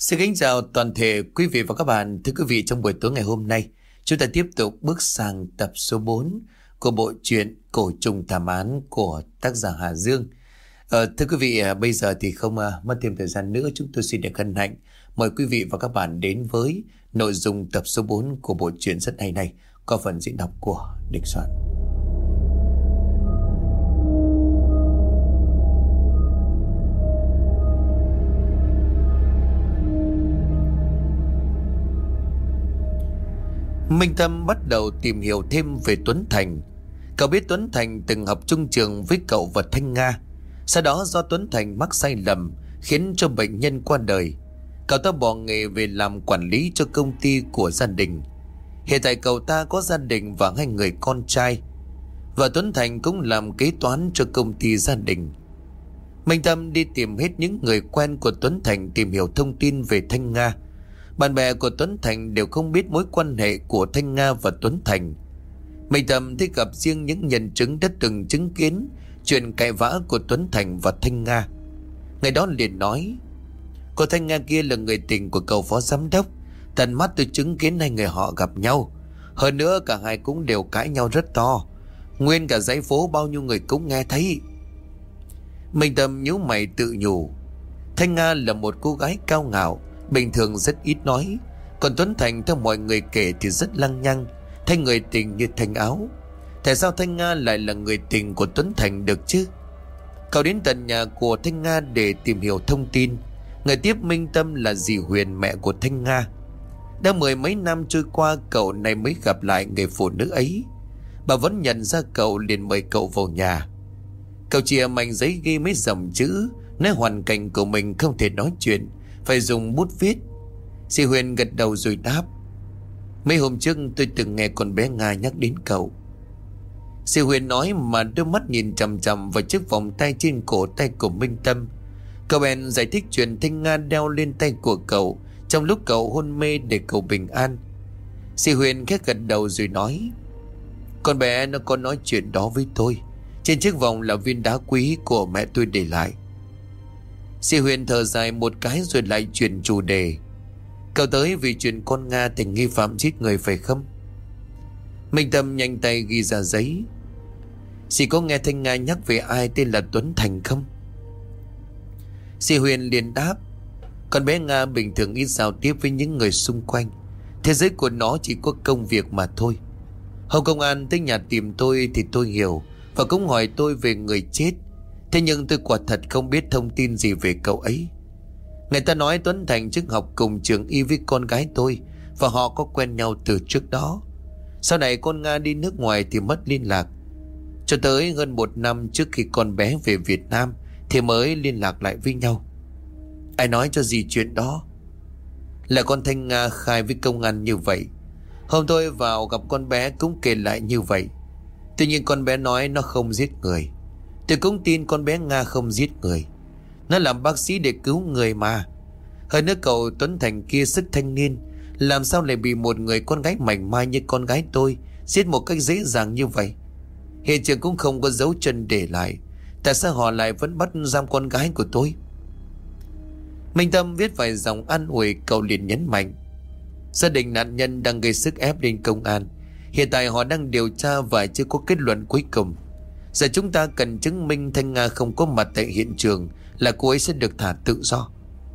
Xin kính chào toàn thể quý vị và các bạn. Thưa quý vị, trong buổi tối ngày hôm nay, chúng ta tiếp tục bước sang tập số 4 của bộ truyện Cổ Trùng Thảm Án của tác giả Hà Dương. Thưa quý vị, bây giờ thì không mất thêm thời gian nữa, chúng tôi xin được hân hạnh mời quý vị và các bạn đến với nội dung tập số 4 của bộ truyện rất hay này, có phần diễn đọc của Đình Soạn. Minh Tâm bắt đầu tìm hiểu thêm về Tuấn Thành. Cậu biết Tuấn Thành từng học chung trường với cậu và Thanh Nga. Sau đó do Tuấn Thành mắc sai lầm khiến cho bệnh nhân qua đời, cậu ta bỏ nghề về làm quản lý cho công ty của gia đình. Hiện tại cậu ta có gia đình và 2 người con trai, và Tuấn Thành cũng làm kế toán cho công ty gia đình. Minh Tâm đi tìm hết những người quen của Tuấn Thành tìm hiểu thông tin về Thanh Nga. Bạn bè của Tuấn Thành đều không biết mối quan hệ của Thanh Nga và Tuấn Thành. Minh Tâm thích gặp riêng những nhân chứng đã từng chứng kiến chuyện cãi vã của Tuấn Thành và Thanh Nga. Ngày đó liền nói: "Cô Thanh Nga kia là người tình của cậu phó giám đốc. Tận mắt tôi chứng kiến 2 người họ gặp nhau. Hơn nữa cả hai cũng đều cãi nhau rất to. Nguyên cả dãy phố bao nhiêu người cũng nghe thấy." Minh Tâm nhíu mày tự nhủ. Thanh Nga là một cô gái cao ngạo, bình thường rất ít nói. Còn Tuấn Thành theo mọi người kể thì rất lăng nhăng, thay người tình như thanh áo. Tại sao Thanh Nga lại là người tình của Tuấn Thành được chứ? Cậu đến tận nhà của Thanh Nga để tìm hiểu thông tin. Người tiếp Minh Tâm là dì Huyền, mẹ của Thanh Nga. Đã 10 mấy năm trôi qua, cậu này mới gặp lại người phụ nữ ấy. Bà vẫn nhận ra cậu, liền mời cậu vào nhà. Cậu chìa mảnh giấy ghi mấy dòng chữ, nói hoàn cảnh của mình không thể nói chuyện, phải dùng bút viết. Dì Huyền gật đầu rồi đáp: "Mấy hôm trước tôi từng nghe con bé Nga nhắc đến cậu." Dì Huyền nói mà đôi mắt nhìn chằm chằm vào chiếc vòng tay trên cổ tay của Minh Tâm. Cậu bèn giải thích chuyện Thanh Nga đeo lên tay của cậu trong lúc cậu hôn mê để cậu bình an. Dì Huyền khẽ gật đầu rồi nói: "Con bé nó có nói chuyện đó với tôi. Trên chiếc vòng là viên đá quý của mẹ tôi để lại." Dì Huyền thở dài một cái rồi lại chuyển chủ đề: "Cậu tới vì chuyện con Nga thành nghi phạm giết người phải không?" Minh Tâm nhanh tay ghi ra giấy: "Dì có nghe Thanh Nga nhắc về ai tên là Tuấn Thành không?" Dì Huyền liền đáp: "Con bé Nga bình thường ít giao tiếp với những người xung quanh. Thế giới của nó chỉ có công việc mà thôi. Hôm công an tới nhà tìm tôi thì tôi hiểu, và cũng hỏi tôi về người chết. Thế nhưng tôi quả thật không biết thông tin gì về cậu ấy. Người ta nói Tuấn Thành trước học cùng trường y với con gái tôi, và họ có quen nhau từ trước đó. Sau này con Nga đi nước ngoài thì mất liên lạc. Cho tới hơn 1 năm trước khi con bé về Việt Nam thì mới liên lạc lại với nhau." "Ai nói cho gì chuyện đó?" "Là con Thanh Nga khai với công an như vậy. Hôm tôi vào gặp con bé cũng kể lại như vậy. Tuy nhiên con bé nói nó không giết người. Tôi cũng tin con bé Nga không giết người. Nó làm bác sĩ để cứu người mà. Hơn nữa cậu Tuấn Thành kia sức thanh niên, làm sao lại bị một người con gái mảnh mai như con gái tôi giết một cách dễ dàng như vậy? Hiện trường cũng không có dấu chân để lại. Tại sao họ lại vẫn bắt giam con gái của tôi?" Minh Tâm viết vài dòng an ủi, cậu liền nhấn mạnh: "Gia đình nạn nhân đang gây sức ép lên công an. Hiện tại họ đang điều tra và chưa có kết luận cuối cùng. Giờ chúng ta cần chứng minh Thanh Nga không có mặt tại hiện trường là cô ấy sẽ được thả tự do."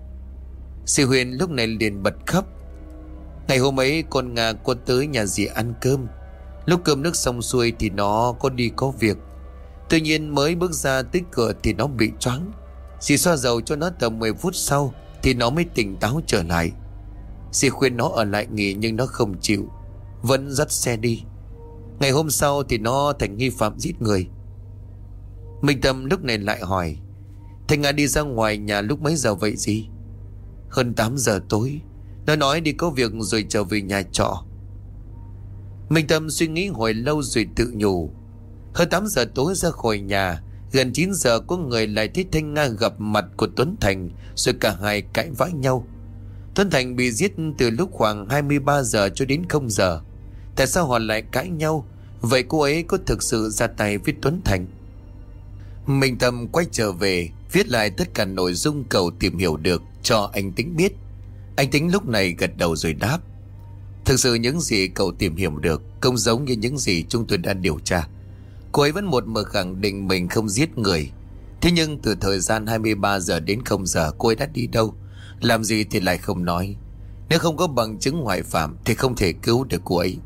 Dì Huyền lúc này liền bật khóc: "Ngày hôm ấy con Nga có tới nhà dì ăn cơm. Lúc cơm nước xong xuôi thì nó có đi có việc. Tuy nhiên mới bước ra tới cửa thì nó bị choáng. Dì xoa dầu cho nó tầm 10 phút sau thì nó mới tỉnh táo trở lại. Dì khuyên nó ở lại nghỉ nhưng nó không chịu, vẫn dắt xe đi. Ngày hôm sau thì nó thành nghi phạm giết người." Minh Tâm lúc này lại hỏi: "Thanh Nga đi ra ngoài nhà lúc mấy giờ vậy gì?" "Hơn 8 giờ tối. Nó nói đi có việc rồi trở về nhà trọ." Minh Tâm suy nghĩ hồi lâu rồi tự nhủ: hơn 8 giờ tối ra khỏi nhà, gần 9 giờ có người lại thấy Thanh Nga gặp mặt của Tuấn Thành, rồi cả hai cãi vã nhau. Tuấn Thành bị giết từ lúc khoảng 23 giờ cho đến 0 giờ. Tại sao họ lại cãi nhau? Vậy cô ấy có thực sự ra tay với Tuấn Thành? Minh Tâm quay trở về, viết lại tất cả nội dung cậu tìm hiểu được cho anh Tính biết. Anh Tính lúc này gật đầu rồi đáp: Thực sự những gì cậu tìm hiểu được không giống như những gì chúng tôi đã điều tra. Cô ấy vẫn một mực khẳng định mình không giết người. Thế nhưng từ thời gian 23 giờ đến 0 giờ cô ấy đã đi đâu, làm gì thì lại không nói. Nếu không có bằng chứng ngoại phạm thì không thể cứu được cô ấy.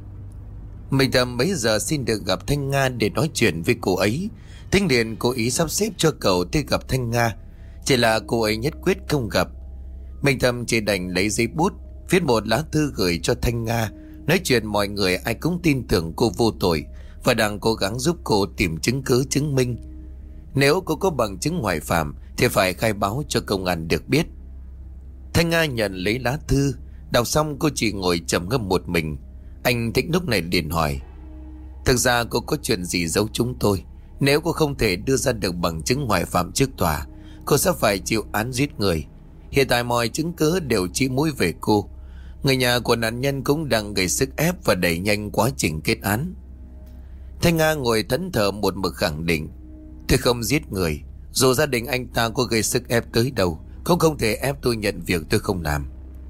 Mình Tâm mấy giờ xin được gặp Thanh Nga để nói chuyện với cô ấy. Tính liền cố ý sắp xếp cho cậu tới gặp Thanh Nga. Chỉ là cô ấy nhất quyết không gặp. Mình Tâm chỉ đành lấy giấy bút viết một lá thư gửi cho Thanh Nga, nói chuyện mọi người ai cũng tin tưởng cô vô tội và đang cố gắng giúp cô tìm chứng cứ chứng minh. Nếu cô có bằng chứng ngoại phạm thì phải khai báo cho công an được biết. Thanh Nga nhận lấy lá thư, đọc xong cô chỉ ngồi trầm ngâm một mình. Anh Thịnh lúc này liền hỏi: Thực ra cô có chuyện gì giấu chúng tôi? Nếu cô không thể đưa ra được bằng chứng ngoại phạm trước tòa, cô sẽ phải chịu án giết người. Hiện tại mọi chứng cứ đều chỉ mũi về cô. Người nhà của nạn nhân cũng đang gây sức ép và đẩy nhanh quá trình kết án. Thanh Nga ngồi thẫn thờ một mực khẳng định: Tôi không giết người. Dù gia đình anh ta có gây sức ép tới đâu cũng không thể ép tôi nhận việc tôi không làm.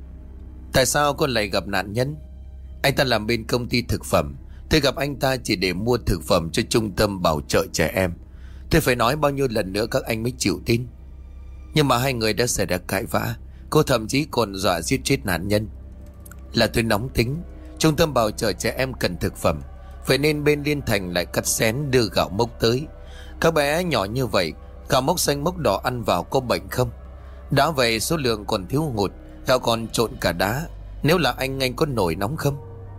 Tại sao cô lại gặp nạn nhân? Anh ta làm bên công ty thực phẩm. Tôi gặp anh ta chỉ để mua thực phẩm cho trung tâm bảo trợ trẻ em. Tôi phải nói bao nhiêu lần nữa các anh mới chịu tin. Nhưng mà hai người đã xảy ra cãi vã. Cô thậm chí còn dọa giết chết nạn nhân. Là tôi nóng tính. Trung tâm bảo trợ trẻ em cần thực phẩm, vậy nên bên Liên Thành lại cắt xén đưa gạo mốc tới. Các bé nhỏ như vậy, gạo mốc xanh mốc đỏ ăn vào có bệnh không? Đã vậy số lượng còn thiếu hụt, gạo còn trộn cả đá. Nếu là anh có nổi nóng không?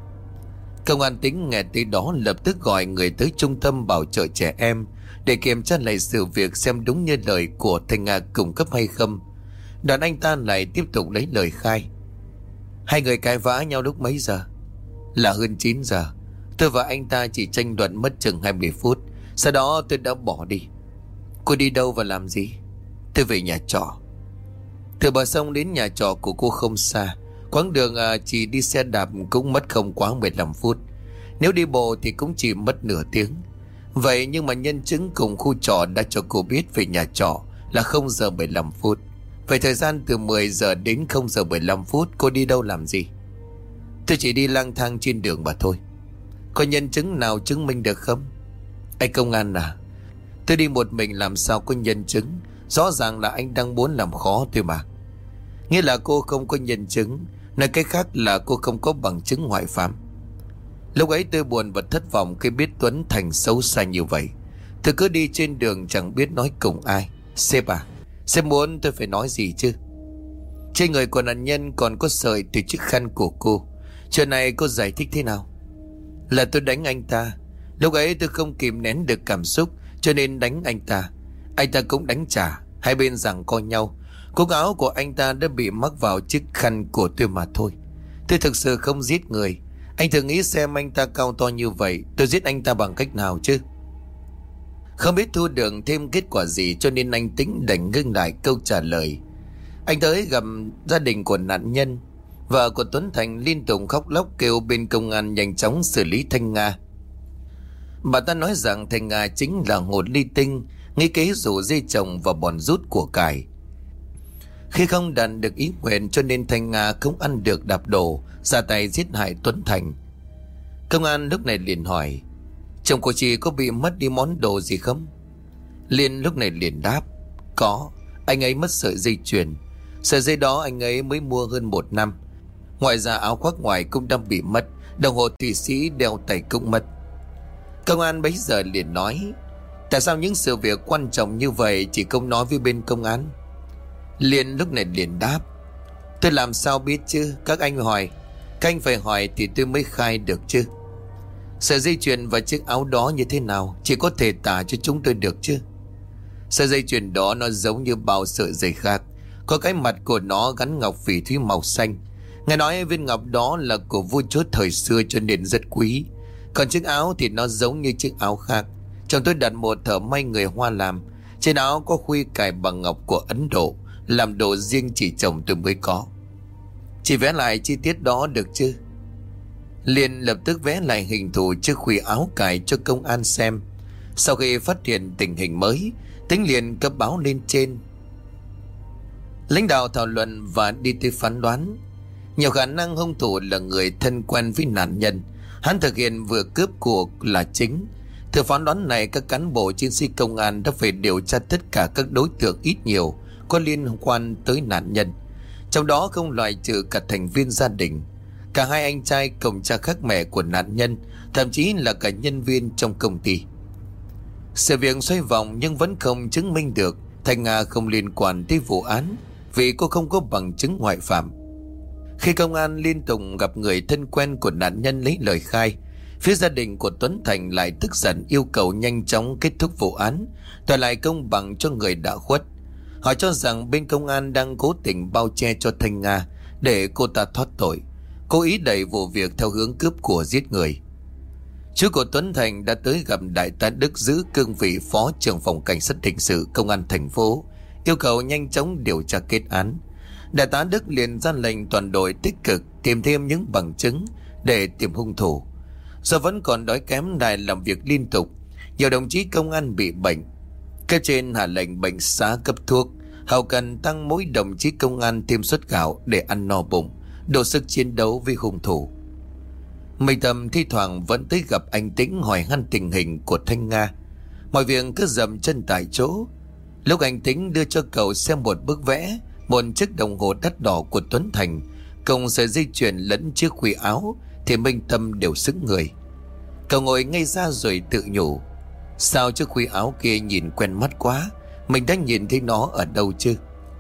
Công an Tính nghe tới đó lập tức gọi người tới trung tâm bảo trợ trẻ em để kiểm tra lại sự việc xem đúng như lời của Thanh Nga cung cấp hay không. Đoạn anh ta lại tiếp tục lấy lời khai. Hai người cãi vã nhau lúc mấy giờ? Là hơn 9 giờ. Tôi và anh ta chỉ tranh luận mất chừng 20 phút. Sau đó tôi đã bỏ đi. Cô đi đâu và làm gì? Tôi về nhà trọ. Từ bờ sông đến nhà trọ của cô không xa. Quãng đường chỉ đi xe đạp cũng mất không quá 15 phút. Nếu đi bộ thì cũng chỉ mất nửa tiếng. Vậy nhưng mà nhân chứng cùng khu trọ đã cho cô biết về nhà trọ là 0 giờ 15 phút. Vậy thời gian từ 10 giờ đến 0 giờ 15 phút cô đi đâu làm gì? Tôi chỉ đi lang thang trên đường mà thôi. Có nhân chứng nào chứng minh được không? Anh công an à, tôi đi một mình làm sao có nhân chứng? Rõ ràng là anh đang muốn làm khó tôi mà. Nghĩa là cô không có nhân chứng, nói cách khác là cô không có bằng chứng ngoại phạm. Lúc ấy tôi buồn và thất vọng khi biết Tuấn Thành xấu xa như vậy. Tôi cứ đi trên đường chẳng biết nói cùng ai. Sếp à, sếp muốn tôi phải nói gì chứ? Trên người của nạn nhân còn có sợi từ chiếc khăn của cô. Chuyện này cô giải thích thế nào? Là tôi đánh anh ta. Lúc ấy tôi không kìm nén được cảm xúc cho nên đánh anh ta. Anh ta cũng đánh trả. Hai bên giằng co nhau. Cúc áo của anh ta đã bị mắc vào chiếc khăn của tôi mà thôi. Tôi thực sự không giết người. Anh thử nghĩ xem anh ta cao to như vậy, tôi giết anh ta bằng cách nào chứ? Không biết thu được thêm kết quả gì cho nên anh Tính đành ngưng lại câu trả lời. Anh tới gặp gia đình của nạn nhân. Vợ của Tuấn Thành liên tục khóc lóc kêu bên công an nhanh chóng xử lý Thanh Nga. Bà ta nói rằng Thanh Nga chính là hồ ly tinh, nghĩ kế rủ dây chồng và bòn rút của cải. Khi không đạt được ý nguyện cho nên Thanh Nga không ăn được đạp đổ, ra tay giết hại Tuấn Thành. Công an lúc này liền hỏi: chồng của chị có bị mất đi món đồ gì không? Liên lúc này liền đáp: có, anh ấy mất sợi dây chuyền. Sợi dây đó anh ấy mới mua hơn 1 năm. Ngoài ra áo khoác ngoài cũng đang bị mất, đồng hồ thụy sĩ đeo tay cũng mất. Công an bấy giờ liền nói: tại sao những sự việc quan trọng như vậy chị không nói với bên công an? Liên lúc này liền đáp: tôi làm sao biết chứ, các anh hỏi. Các anh phải hỏi thì tôi mới khai được chứ. Sợi dây chuyền và chiếc áo đó như thế nào, chỉ có thể tả cho chúng tôi được chứ. Sợi dây chuyền đó nó giống như bao sợi dây khác, có cái mặt của nó gắn ngọc phỉ thúy màu xanh. Nghe nói viên ngọc đó là của vua chúa thời xưa cho nên rất quý. Còn chiếc áo thì nó giống như chiếc áo khác. Chồng tôi đặt một thợ may người Hoa làm. Trên áo có khuy cài bằng ngọc của Ấn Độ, làm đồ riêng chỉ chồng tôi mới có. Chị vẽ lại chi tiết đó được chứ? Liên lập tức vẽ lại hình thù chiếc khuy áo cài cho công an xem. Sau khi phát hiện tình hình mới, Tính liền cấp báo lên trên. Lãnh đạo thảo luận và đi tới phán đoán nhiều khả năng hung thủ là người thân quen với nạn nhân. Hắn thực hiện vừa cướp của là chính. Từ phán đoán này, các cán bộ chiến sĩ công an đã phải điều tra tất cả các đối tượng ít nhiều có liên quan tới nạn nhân, trong đó không loại trừ cả thành viên gia đình, cả hai anh trai cùng cha khác mẹ của nạn nhân, thậm chí là cả nhân viên trong công ty. Sự việc xoay vòng nhưng vẫn không chứng minh được Thanh Nga không liên quan tới vụ án, vì cô không có bằng chứng ngoại phạm. Khi công an liên tục gặp người thân quen của nạn nhân lấy lời khai, phía gia đình của Tuấn Thành lại tức giận yêu cầu nhanh chóng kết thúc vụ án, đòi lại công bằng cho người đã khuất. Họ cho rằng bên công an đang cố tình bao che cho Thanh Nga để cô ta thoát tội, cố ý đẩy vụ việc theo hướng cướp của giết người. Chú của Tuấn Thành đã tới gặp Đại tá Đức giữ cương vị Phó trưởng phòng cảnh sát hình sự công an thành phố, yêu cầu nhanh chóng điều tra kết án. Đại tá Đức liền ra lệnh toàn đội tích cực tìm thêm những bằng chứng để tìm hung thủ. Do vẫn còn đói kém đài làm việc liên tục, nhiều đồng chí công an bị bệnh. Cấp trên hạ lệnh bệnh xá cấp thuốc, hậu cần tăng mỗi đồng chí công an thêm suất gạo để ăn no bụng, đủ sức chiến đấu với hung thủ. Mình Tâm thi thoảng vẫn tới gặp anh Tĩnh hỏi han tình hình của Thanh Nga. Mọi việc cứ dậm chân tại chỗ. Lúc anh Tĩnh đưa cho cậu xem một bức vẽ, một chiếc đồng hồ đắt đỏ của Tuấn Thành cùng sợi dây chuyền lẫn chiếc khuy áo, thì Minh Tâm đều sững người. Cậu ngồi ngay ra rồi tự nhủ, sao chiếc khuy áo kia nhìn quen mắt quá, mình đã nhìn thấy nó ở đâu chứ?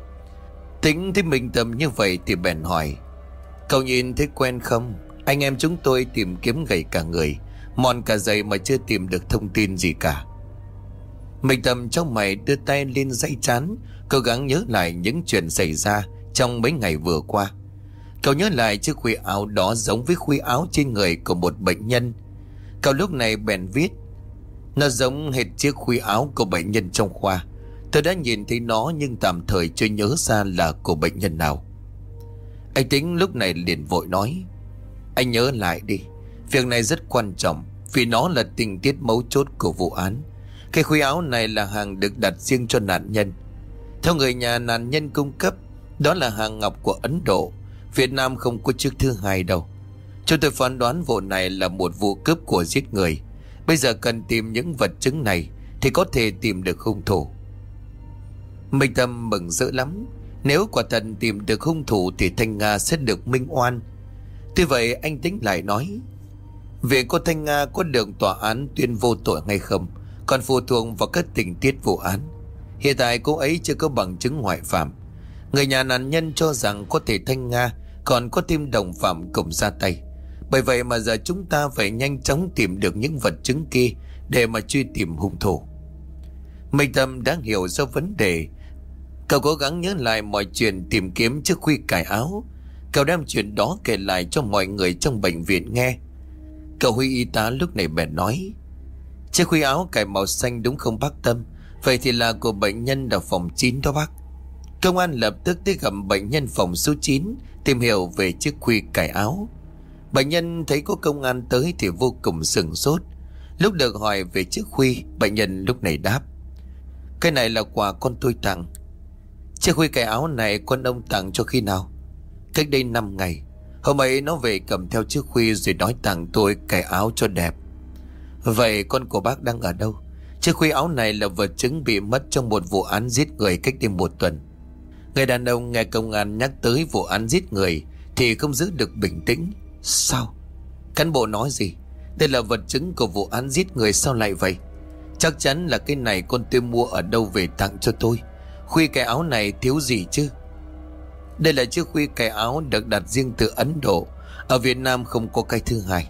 Tĩnh thấy Minh Tâm như vậy thì bèn hỏi, cậu nhìn thấy quen không? Anh em chúng tôi tìm kiếm gầy cả người, mòn cả giày mà chưa tìm được thông tin gì cả. Minh Tâm trong mày đưa tay lên dãy trán, cố gắng nhớ lại những chuyện xảy ra trong mấy ngày vừa qua. Cậu nhớ lại chiếc khuy áo đó giống với khuy áo trên người của một bệnh nhân. Cậu lúc này bèn viết, nó giống hệt chiếc khuy áo của bệnh nhân trong khoa. Tôi đã nhìn thấy nó nhưng tạm thời chưa nhớ ra là của bệnh nhân nào. Anh Tính lúc này liền vội nói, anh nhớ lại đi, việc này rất quan trọng vì nó là tình tiết mấu chốt của vụ án. Cái khuy áo này là hàng được đặt riêng cho nạn nhân. Theo người nhà nạn nhân cung cấp, đó là hàng ngọc của Ấn Độ. Việt Nam không có chiếc thứ hai đâu. Chúng tôi phán đoán vụ này là một vụ cướp của giết người. Bây giờ cần tìm những vật chứng này thì có thể tìm được hung thủ. Minh Tâm mừng rỡ lắm. Nếu quả thật tìm được hung thủ thì Thanh Nga sẽ được minh oan. Tuy vậy anh Tính lại nói, việc cô Thanh Nga có được tòa án tuyên vô tội hay không còn phụ thuộc vào các tình tiết vụ án. Hiện tại cô ấy chưa có bằng chứng ngoại phạm. Người nhà nạn nhân cho rằng có thể Thanh Nga còn có thêm đồng phạm cùng ra tay. Bởi vậy mà giờ chúng ta phải nhanh chóng tìm được những vật chứng kia để mà truy tìm hung thủ. Minh Tâm đã hiểu ra vấn đề. Cậu cố gắng nhớ lại mọi chuyện tìm kiếm chiếc khuy cài áo. Cậu đem chuyện đó kể lại cho mọi người trong bệnh viện nghe. Cậu Huy y tá lúc này bèn nói, chiếc khuy áo cài màu xanh đúng không bác Tâm? Vậy thì là của bệnh nhân ở phòng 9 đó bác. Công an lập tức tới gặp bệnh nhân phòng số 9 tìm hiểu về chiếc khuy cài áo. Bệnh nhân thấy có công an tới thì vô cùng sửng sốt. Lúc được hỏi về chiếc khuy, bệnh nhân lúc này đáp, cái này là quà con tôi tặng. Chiếc khuy cài áo này con ông tặng cho khi nào? Cách đây 5 ngày. Hôm ấy nó về cầm theo chiếc khuy rồi nói tặng tôi cài áo cho đẹp. Vậy con của bác đang ở đâu? Chiếc khuy áo này là vật chứng bị mất trong một vụ án giết người cách đây 1 tuần. Người đàn ông nghe công an nhắc tới vụ án giết người thì không giữ được bình tĩnh. Sao? Cán bộ nói gì? Đây là vật chứng của vụ án giết người sao lại vậy? Chắc chắn là cái này con tôi mua ở đâu về tặng cho tôi. Khuy cài áo này thiếu gì chứ? Đây là chiếc khuy cài áo được đặt riêng từ Ấn Độ. Ở Việt Nam không có cái thứ hai.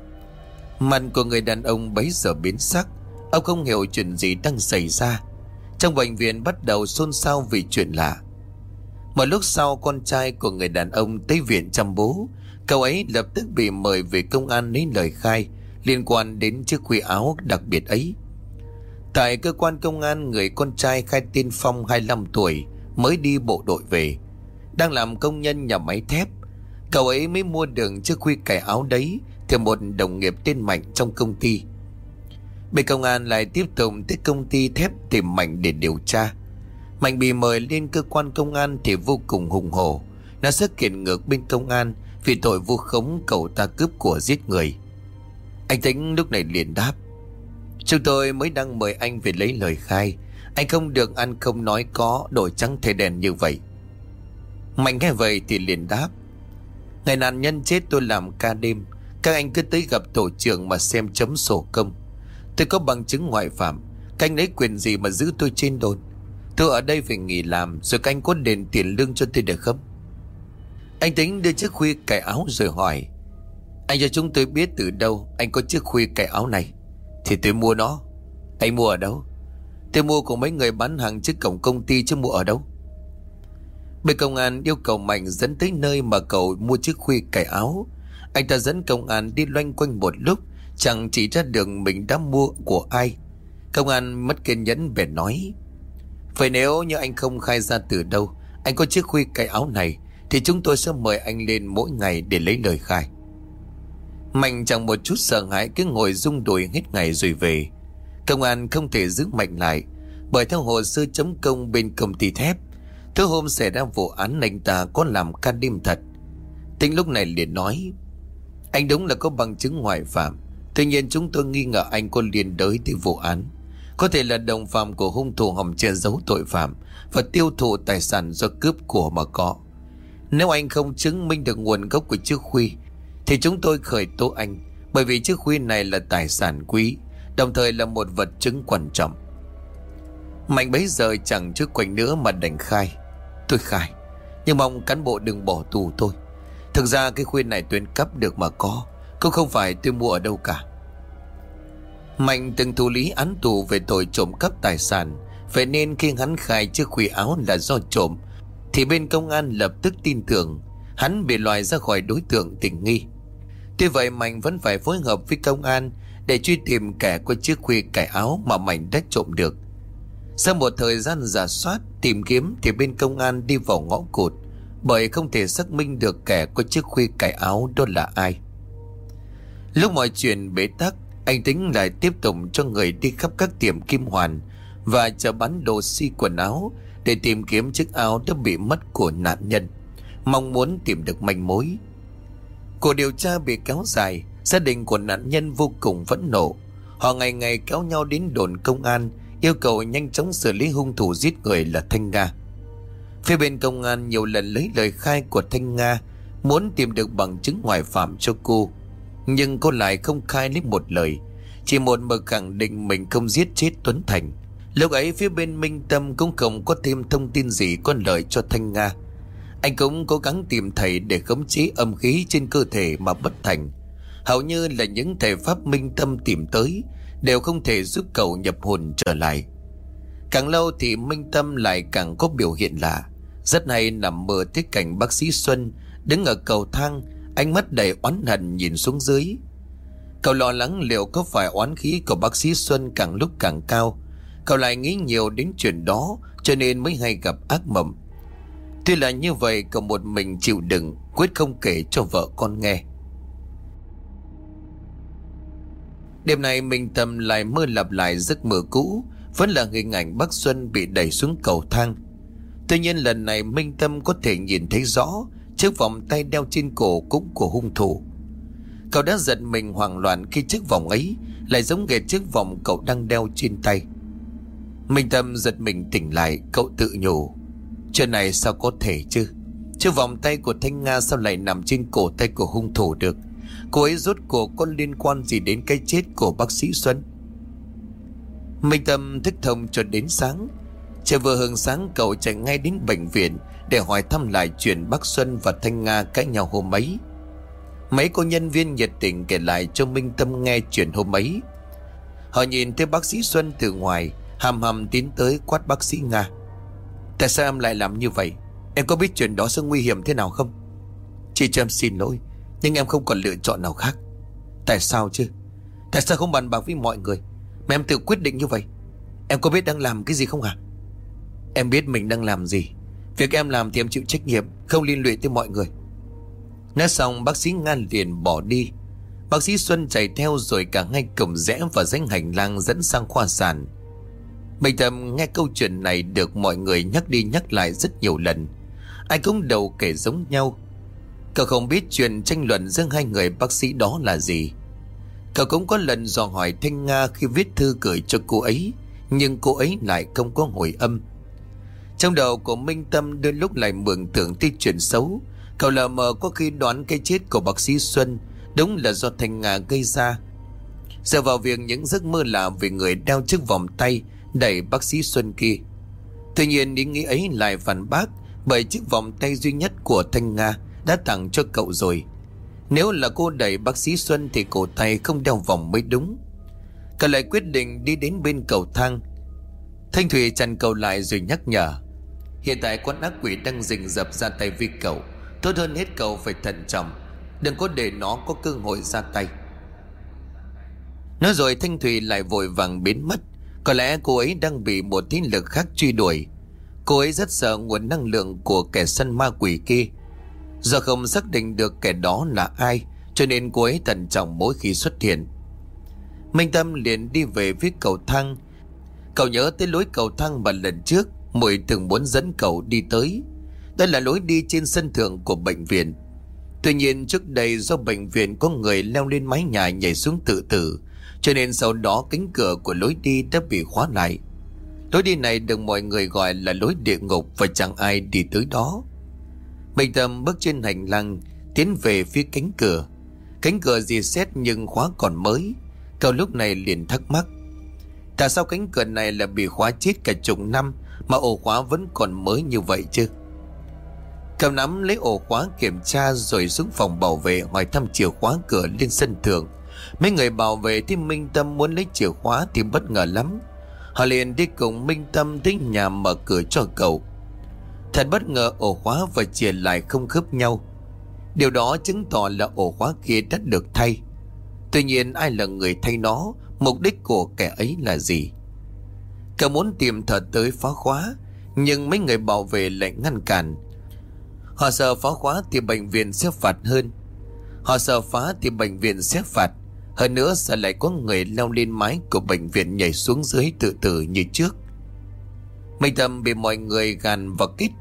Mặt của người đàn ông bấy giờ biến sắc. Ông không hiểu chuyện gì đang xảy ra. Trong bệnh viện bắt đầu xôn xao vì chuyện lạ. Một lúc sau con trai của người đàn ông tới viện chăm bố. Cậu ấy lập tức bị mời về công an lấy lời khai liên quan đến chiếc khuy áo đặc biệt ấy. Tại cơ quan công an, người con trai khai tên Phong 25 tuổi mới đi bộ đội về, đang làm công nhân nhà máy thép. Cậu ấy mới mua được chiếc khuy cài áo đấy thì một đồng nghiệp tên Mạnh trong công ty. Bên công an lại tiếp tục tới công ty thép tìm Mạnh để điều tra. Mạnh bị mời lên cơ quan công an thì vô cùng hùng hổ. Nó sẽ kiện ngược bên công an vì tội vu khống cậu ta cướp của giết người. Anh Tính lúc này liền đáp: chúng tôi mới đang mời anh về lấy lời khai. Anh không được ăn không nói có, đổi trắng thay đen như vậy. Mạnh nghe vậy thì liền đáp: ngày nạn nhân chết tôi làm ca đêm. Các anh cứ tới gặp tổ trưởng mà xem chấm sổ công. Tôi có bằng chứng ngoại phạm. Các anh lấy quyền gì mà giữ tôi trên đồn? Tôi ở đây phải nghỉ làm, rồi các anh có đền tiền lương cho tôi được không? Anh Tính đưa chiếc khuy cài áo rồi hỏi: anh cho chúng tôi biết từ đâu anh có chiếc khuy cài áo này? Thì tôi mua nó. Anh mua ở đâu? Tôi mua của mấy người bán hàng trước cổng công ty chứ mua ở đâu. Bên công an yêu cầu Mạnh dẫn tới nơi mà cậu mua chiếc khuy cài áo. Anh ta dẫn công an đi loanh quanh một lúc, chẳng chỉ ra được mình đã mua của ai. Công an mất kiên nhẫn bèn nói: vậy nếu như anh không khai ra từ đâu anh có chiếc khuy cài áo này thì chúng tôi sẽ mời anh lên mỗi ngày để lấy lời khai. Mạnh chẳng một chút sợ hãi, cứ ngồi rung đùi hết ngày rồi về. Công an không thể giữ Mạnh lại, bởi theo hồ sơ chấm công bên công ty thép, thứ hôm xảy ra vụ án anh ta có làm ca đêm thật. Tính lúc này liền nói: anh đúng là có bằng chứng ngoại phạm. Tuy nhiên chúng tôi nghi ngờ anh có liên đới tới vụ án, có thể là đồng phạm của hung thủ hòng che giấu tội phạm và tiêu thụ tài sản do cướp của mà có. Nếu anh không chứng minh được nguồn gốc của chiếc khuy thì chúng tôi khởi tố anh, bởi vì chiếc khuy này là tài sản quý, đồng thời là một vật chứng quan trọng. Mạnh bấy giờ chẳng trước quanh nữa mà đành khai: tôi khai, nhưng mong cán bộ đừng bỏ tù tôi. Thực ra cái khuy này tôi cắp được mà có, cũng không phải tôi mua ở đâu cả. Mạnh từng thụ lý án tù về tội trộm cắp tài sản, vậy nên khi hắn khai chiếc khuy áo là do trộm thì bên công an lập tức tin tưởng, hắn bị loại ra khỏi đối tượng tình nghi. Tuy vậy Mạnh vẫn phải phối hợp với công an để truy tìm kẻ có chiếc khuy cài áo mà Mạnh đã trộm được. Sau một thời gian rà soát tìm kiếm thì bên công an đi vào ngõ cụt, bởi không thể xác minh được kẻ có chiếc khuy cài áo đó là ai. Lúc mọi chuyện bế tắc, anh Tính lại tiếp tục cho người đi khắp các tiệm kim hoàn và chợ bán đồ xi quần áo để tìm kiếm chiếc áo đã bị mất của nạn nhân, mong muốn tìm được manh mối. Cuộc điều tra bị kéo dài, gia đình của nạn nhân vô cùng phẫn nộ. Họ ngày ngày kéo nhau đến đồn công an yêu cầu nhanh chóng xử lý hung thủ giết người là Thanh Nga. Phía bên công an nhiều lần lấy lời khai của Thanh Nga, muốn tìm được bằng chứng ngoại phạm cho cô, nhưng cô lại không khai lấy một lời, chỉ một mực khẳng định mình không giết chết Tuấn Thành. Lúc ấy phía bên Minh Tâm cũng không có thêm thông tin gì có lợi cho Thanh Nga. Anh cũng cố gắng tìm thầy để khống chế âm khí trên cơ thể mà bất thành. Hầu như là những thầy pháp Minh Tâm tìm tới đều không thể giúp cậu nhập hồn trở lại. Càng lâu thì Minh Tâm lại càng có biểu hiện lạ. Rất hay nằm mơ thấy cảnh bác sĩ Xuân đứng ở cầu thang, ánh mắt đầy oán hận nhìn xuống dưới. Cậu lo lắng liệu có phải oán khí của bác sĩ Xuân càng lúc càng cao. Cậu lại nghĩ nhiều đến chuyện đó cho nên mới hay gặp ác mộng. Tuy là như vậy, cậu một mình chịu đựng, quyết không kể cho vợ con nghe. Đêm nay Minh Tâm lại mơ lặp lại giấc mơ cũ, vẫn là hình ảnh bác Xuân bị đẩy xuống cầu thang. Tuy nhiên lần này Minh Tâm có thể nhìn thấy rõ chiếc vòng tay đeo trên cổ cũng của hung thủ. Cậu đã giật mình hoảng loạn khi chiếc vòng ấy lại giống hệt chiếc vòng cậu đang đeo trên tay. Minh Tâm giật mình tỉnh lại, cậu tự nhủ: chuyện này sao có thể chứ? Chiếc vòng tay của Thanh Nga sao lại nằm trên cổ tay của hung thủ được? Cô ấy rốt cuộc có liên quan gì đến cái chết của bác sĩ Xuân? Minh Tâm thức thông cho đến sáng. Trời vừa hừng sáng, cậu chạy ngay đến bệnh viện để hỏi thăm lại chuyện bác Xuân và Thanh Nga cãi nhau hôm ấy. Mấy cô nhân viên nhiệt tình kể lại cho Minh Tâm nghe chuyện hôm ấy. Họ nhìn thấy bác sĩ Xuân từ ngoài, hầm hầm tiến tới quát bác sĩ Nga: tại sao em lại làm như vậy? Em có biết chuyện đó sẽ nguy hiểm thế nào không? Chị cho em xin lỗi, nhưng em không còn lựa chọn nào khác. Tại sao chứ? Tại sao không bàn bạc với mọi người mà em tự quyết định như vậy? Em có biết đang làm cái gì không hả? Em biết mình đang làm gì. Việc em làm thì em chịu trách nhiệm, không liên lụy tới mọi người. Nói xong bác sĩ Nga liền bỏ đi. Bác sĩ Xuân chạy theo rồi cả ngay cổng rẽ vào dãy hành lang dẫn sang khoa sản. Minh Tâm nghe câu chuyện này được mọi người nhắc đi nhắc lại rất nhiều lần. Ai cũng đều kể giống nhau. Cậu không biết chuyện tranh luận giữa hai người bác sĩ đó là gì. Cậu cũng có lần dò hỏi Thanh Nga khi viết thư gửi cho cô ấy, nhưng cô ấy lại không có hồi âm. Trong đầu của Minh Tâm đôi lúc lại mường tượng tới chuyện xấu. Cậu lờ mờ có khi đoán cái chết của bác sĩ Xuân đúng là do Thanh Nga gây ra. Dựa vào việc những giấc mơ lạ về người đeo chiếc vòng tay đẩy bác sĩ Xuân kia. Tuy nhiên ý nghĩ ấy lại phản bác bởi chiếc vòng tay duy nhất của Thanh Nga đã tặng cho cậu rồi. Nếu là cô đẩy bác sĩ Xuân thì cổ tay không đeo vòng mới đúng. Cậu lại quyết định đi đến bên cầu thang. Thanh Thủy chặn cậu lại rồi nhắc nhở: hiện tại con ác quỷ đang rình rập ra tay với cậu. Tốt hơn hết cậu phải thận trọng, đừng có để nó có cơ hội ra tay. Nói rồi Thanh Thủy lại vội vàng biến mất. Có lẽ cô ấy đang bị một thế lực khác truy đuổi. Cô ấy rất sợ nguồn năng lượng của kẻ săn ma quỷ kia. Do không xác định được kẻ đó là ai, cho nên cô ấy thận trọng mỗi khi xuất hiện. Minh Tâm liền đi về phía cầu thang. Cậu nhớ tới lối cầu thang mà lần trước Mùi từng muốn dẫn cậu đi tới. Đó là lối đi trên sân thượng của bệnh viện. Tuy nhiên trước đây do bệnh viện có người leo lên mái nhà nhảy xuống tự tử, cho nên sau đó cánh cửa của lối đi đã bị khóa lại. Lối đi này được mọi người gọi là lối địa ngục và chẳng ai đi tới đó. Minh Tâm bước trên hành lang tiến về phía cánh cửa. Cánh cửa rì sét nhưng khóa còn mới. Cậu lúc này liền thắc mắc: tại sao cánh cửa này là bị khóa chết cả chục năm mà ổ khóa vẫn còn mới như vậy chứ? Cậu nắm lấy ổ khóa kiểm tra rồi xuống phòng bảo vệ hỏi thăm chìa khóa cửa lên sân thượng. Mấy người bảo vệ thấy Minh Tâm muốn lấy chìa khóa thì bất ngờ lắm. Họ liền đi cùng Minh Tâm tới nhà mở cửa cho cậu. Thật bất ngờ, ổ khóa và chìa lại không khớp nhau. Điều đó chứng tỏ là ổ khóa kia đã được thay. Tuy nhiên ai là người thay nó, mục đích của kẻ ấy là gì? Cậu muốn tìm thợ tới phá khóa, nhưng mấy người bảo vệ lại ngăn cản. Họ sợ phá khóa thì bệnh viện sẽ phạt hơn. Họ sợ phá thì bệnh viện sẽ phạt. Hơn nữa sợ lại có người leo lên mái của bệnh viện nhảy xuống dưới tự tử như trước. Minh Tâm bị mọi người gàn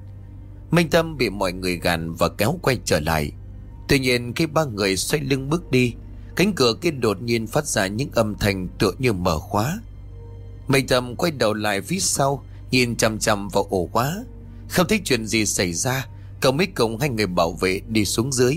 và kéo quay trở lại. Tuy nhiên khi ba người xoay lưng bước đi, cánh cửa kia đột nhiên phát ra những âm thanh tựa như mở khóa. Minh Tâm quay đầu lại phía sau, nhìn chằm chằm vào ổ khóa. Không thấy chuyện gì xảy ra, cậu mới cùng hai người bảo vệ đi xuống dưới.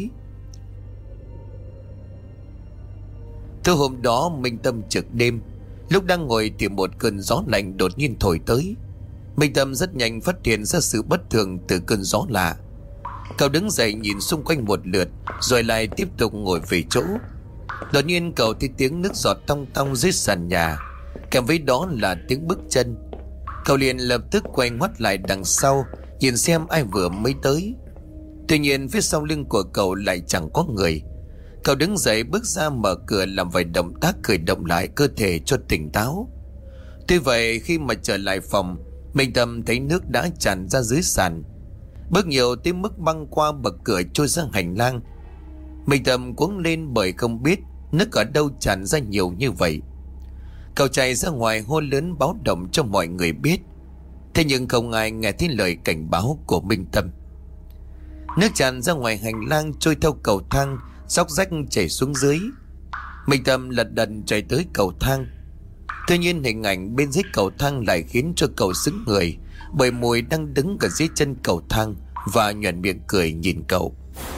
Từ hôm đó Minh Tâm trực đêm. Lúc đang ngồi thì một cơn gió lạnh đột nhiên thổi tới. Minh Tâm rất nhanh phát hiện ra sự bất thường từ cơn gió lạ. Cậu đứng dậy nhìn xung quanh một lượt, rồi lại tiếp tục ngồi về chỗ. Đột nhiên cậu thấy tiếng nước giọt tong tong dưới sàn nhà, kèm với đó là tiếng bước chân. Cậu liền lập tức quay ngoắt lại đằng sau, nhìn xem ai vừa mới tới. Tuy nhiên phía sau lưng của cậu lại chẳng có người. Cậu đứng dậy bước ra mở cửa làm vài động tác khởi động lại cơ thể cho tỉnh táo. Tuy vậy khi mà trở lại phòng, Minh Tâm thấy nước đã tràn ra dưới sàn. Bước nhiều tới mức băng qua bậc cửa trôi ra hành lang. Minh Tâm cuống lên bởi không biết nước ở đâu tràn ra nhiều như vậy. Cậu chạy ra ngoài hô lớn báo động cho mọi người biết. Thế nhưng không ai nghe thấy lời cảnh báo của Minh Tâm. Nước tràn ra ngoài hành lang trôi theo cầu thang, xóc rách chảy xuống dưới. Minh Tâm lật đật chạy tới cầu thang. Tuy nhiên hình ảnh bên dưới cầu thang lại khiến cho cậu sững người, bởi Mùi đang đứng ở dưới chân cầu thang và nhoẻn miệng cười nhìn cậu.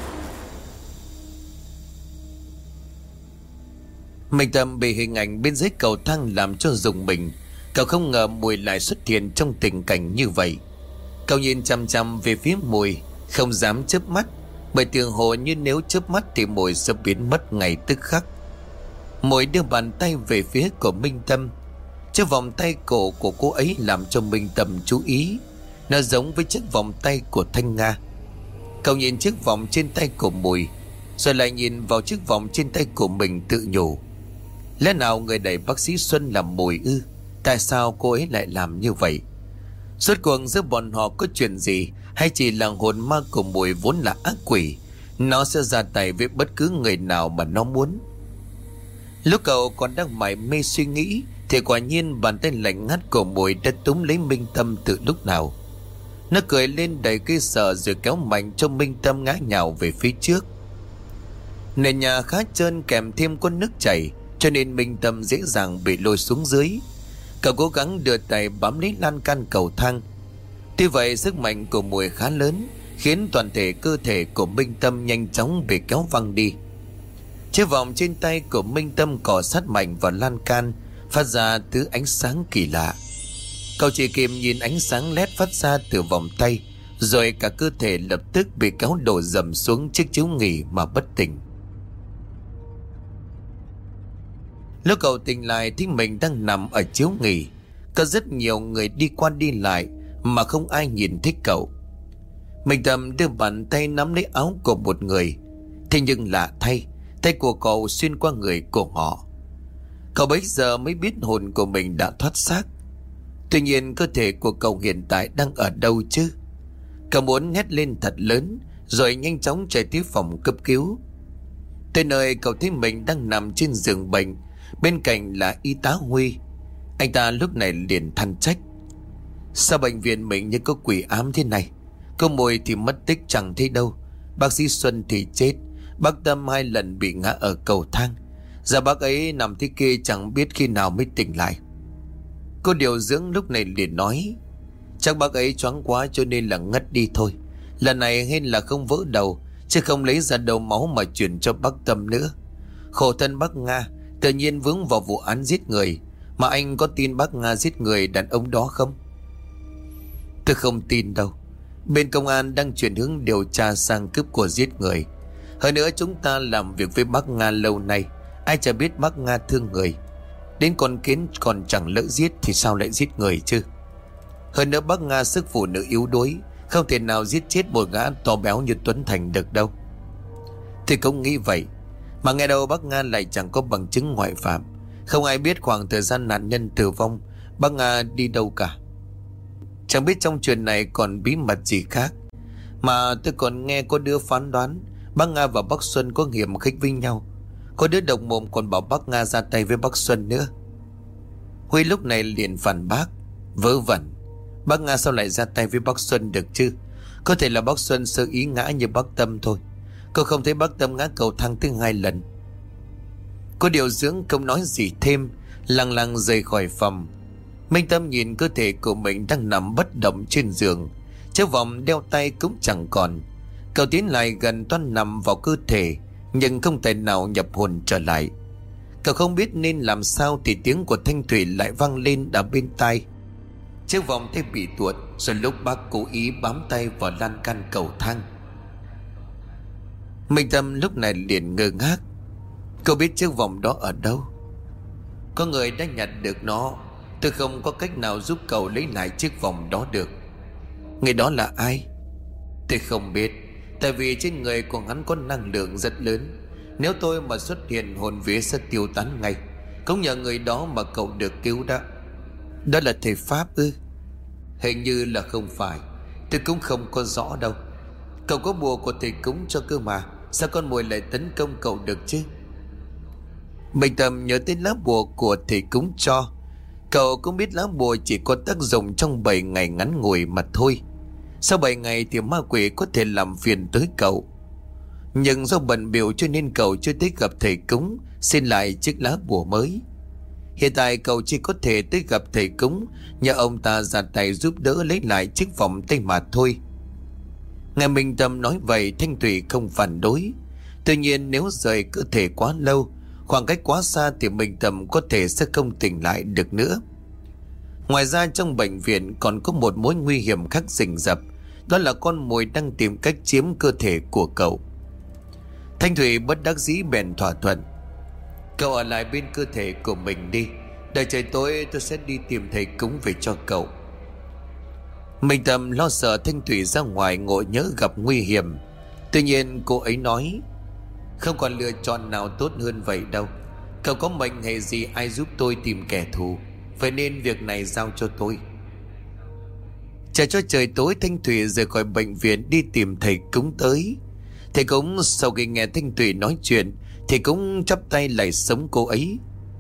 Minh Tâm bị hình ảnh bên dưới cầu thang làm cho rùng mình. Cậu không ngờ Mùi lại xuất hiện trong tình cảnh như vậy. Cậu nhìn chăm chăm về phía Mùi, không dám chớp mắt, bởi tường hồ như nếu chớp mắt thì Mùi sẽ biến mất ngay tức khắc. Mùi đưa bàn tay về phía của Minh Tâm. Chiếc vòng tay cổ của cô ấy làm cho Minh Tâm chú ý. Nó giống với chiếc vòng tay của Thanh Nga. Cậu nhìn chiếc vòng trên tay của Mùi, rồi lại nhìn vào chiếc vòng trên tay của mình tự nhủ: lẽ nào người đẩy bác sĩ Xuân là Mùi ư? Tại sao cô ấy lại làm như vậy? Rốt cuộc giữa bọn họ có chuyện gì, hay chỉ là hồn ma của Mùi vốn là ác quỷ, nó sẽ ra tay với bất cứ người nào mà nó muốn? Lúc cậu còn đang mải mê suy nghĩ thì quả nhiên bàn tay lạnh ngắt của Mùi đã túm lấy Minh Tâm từ lúc nào. Nó cười lên đầy gây sợ rồi kéo mạnh cho Minh Tâm ngã nhào về phía trước. Nền nhà khá trơn kèm thêm có nước chảy, cho nên Minh Tâm dễ dàng bị lôi xuống dưới. Cậu cố gắng đưa tay bám lấy lan can cầu thang. Tuy vậy sức mạnh của Mùi khá lớn, khiến toàn thể cơ thể của Minh Tâm nhanh chóng bị kéo văng đi. Chiếc vòng trên tay của Minh Tâm cọ sát mạnh vào lan can, phát ra thứ ánh sáng kỳ lạ. Cậu chỉ kịp nhìn ánh sáng led phát ra từ vòng tay, rồi cả cơ thể lập tức bị kéo đổ dầm xuống chiếc chiếu nghỉ mà bất tỉnh. Lúc cậu tỉnh lại thì mình đang nằm ở chiếu nghỉ. Có rất nhiều người đi qua đi lại mà không ai nhìn thấy cậu. Minh Tâm đưa bàn tay nắm lấy áo của một người. Thế nhưng lạ thay, tay của cậu xuyên qua người của họ. Cậu bấy giờ mới biết hồn của mình đã thoát xác. Tuy nhiên cơ thể của cậu hiện tại đang ở đâu chứ? Cậu muốn hét lên thật lớn, rồi nhanh chóng chạy tới phòng cấp cứu. Tới nơi cậu thấy mình đang nằm trên giường bệnh, bên cạnh là y tá Huy. Anh ta lúc này liền than trách: sao bệnh viện mình như có quỷ ám thế này? Cô Mùi thì mất tích chẳng thấy đâu, bác sĩ Xuân thì chết, bác Tâm 2 lần bị ngã ở cầu thang. Giờ bác ấy nằm thế kia chẳng biết khi nào mới tỉnh lại. Cô điều dưỡng lúc này liền nói: chắc bác ấy choáng quá cho nên là ngất đi thôi. Lần này hên là không vỡ đầu, chứ không lấy ra đầu máu mà chuyển cho bác Tâm nữa. Khổ thân bác Nga, tự nhiên vướng vào vụ án giết người. Mà anh có tin bác Nga giết người đàn ông đó không? Tôi không tin đâu. Bên công an đang chuyển hướng điều tra sang cướp của giết người. Hơn nữa chúng ta làm việc với bác Nga lâu nay, ai chả biết bác Nga thương người. Đến con kiến còn chẳng lỡ giết thì sao lại giết người chứ? Hơn nữa bác Nga sức phụ nữ yếu đuối, không thể nào giết chết một gã to béo như Tuấn Thành được đâu. Thì cũng nghĩ vậy, mà nghe đâu bác Nga lại chẳng có bằng chứng ngoại phạm. Không ai biết khoảng thời gian nạn nhân tử vong bác Nga đi đâu cả. Chẳng biết trong chuyện này còn bí mật gì khác. Mà tôi còn nghe có đứa phán đoán bác Nga và bác Xuân có hiềm khích với nhau. Có đứa độc mồm còn bảo bác Nga ra tay với bác Xuân nữa. Huy lúc này liền phản bác: vớ vẩn, bác Nga sao lại ra tay với bác Xuân được chứ? Có thể là bác Xuân sơ ý ngã như bác Tâm thôi. Cô không thấy bác Tâm ngã cầu thang tới 2 lần. Cô điều dưỡng không nói gì thêm, lặng lặng rời khỏi phòng. Minh Tâm nhìn cơ thể của mình đang nằm bất động trên giường, chiếc vòng đeo tay cũng chẳng còn. Cậu tiến lại gần toan nằm vào cơ thể, nhưng không thể nào nhập hồn trở lại. Cậu không biết nên làm sao thì tiếng của Thanh Thủy lại vang lên ở bên tai. Chiếc vòng tay bị tuột, rồi lúc bác cố ý bám tay vào lan can cầu thang. Minh Tâm lúc này liền ngơ ngác. Cậu biết chiếc vòng đó ở đâu? Có người đã nhặt được nó. Tôi không có cách nào giúp cậu lấy lại chiếc vòng đó được. Người đó là ai? Tôi không biết, tại vì trên người của hắn có năng lượng rất lớn. Nếu tôi mà xuất hiện, hồn vía sẽ tiêu tán ngay. Cũng nhờ người đó mà cậu được cứu đó. Đó là thầy Pháp ư? Hình như là không phải, tôi cũng không có rõ đâu. Cậu có bùa của thầy cúng cho cơ mà, sao con Mùi lại tấn công cậu được chứ? Minh Tâm nhớ tới lá bùa của thầy cúng cho. Cậu cũng biết lá bùa chỉ có tác dụng trong 7 ngày ngắn ngủi mà thôi. Sau 7 ngày thì ma quỷ có thể làm phiền tới cậu. Nhưng do bận bịu cho nên cậu chưa tới gặp thầy cúng xin lại chiếc lá bùa mới. Hiện tại cậu chỉ có thể tới gặp thầy cúng, nhờ ông ta ra tay giúp đỡ lấy lại chiếc vòng tay mà thôi. Nghe Minh Tâm nói vậy, Thanh Thủy không phản đối. Tuy nhiên nếu rời cơ thể quá lâu, khoảng cách quá xa thì Minh Tâm có thể sẽ không tỉnh lại được nữa. Ngoài ra trong bệnh viện còn có một mối nguy hiểm khác rình rập, đó là con Mùi đang tìm cách chiếm cơ thể của cậu. Thanh Thủy bất đắc dĩ bèn thỏa thuận: cậu ở lại bên cơ thể của mình đi, đợi trời tối tôi sẽ đi tìm thầy cúng về cho cậu. Minh Tâm lo sợ Thanh Thủy ra ngoài ngộ nhỡ gặp nguy hiểm. Tuy nhiên cô ấy nói: không còn lựa chọn nào tốt hơn vậy đâu. Cậu có mệnh hệ gì ai giúp tôi tìm kẻ thù, vậy nên việc này giao cho tôi. Chờ cho trời tối, Thanh Thủy rời khỏi bệnh viện đi tìm thầy cúng tới. Thầy cúng sau khi nghe Thanh Thủy nói chuyện thì cũng chắp tay lạy sống cô ấy.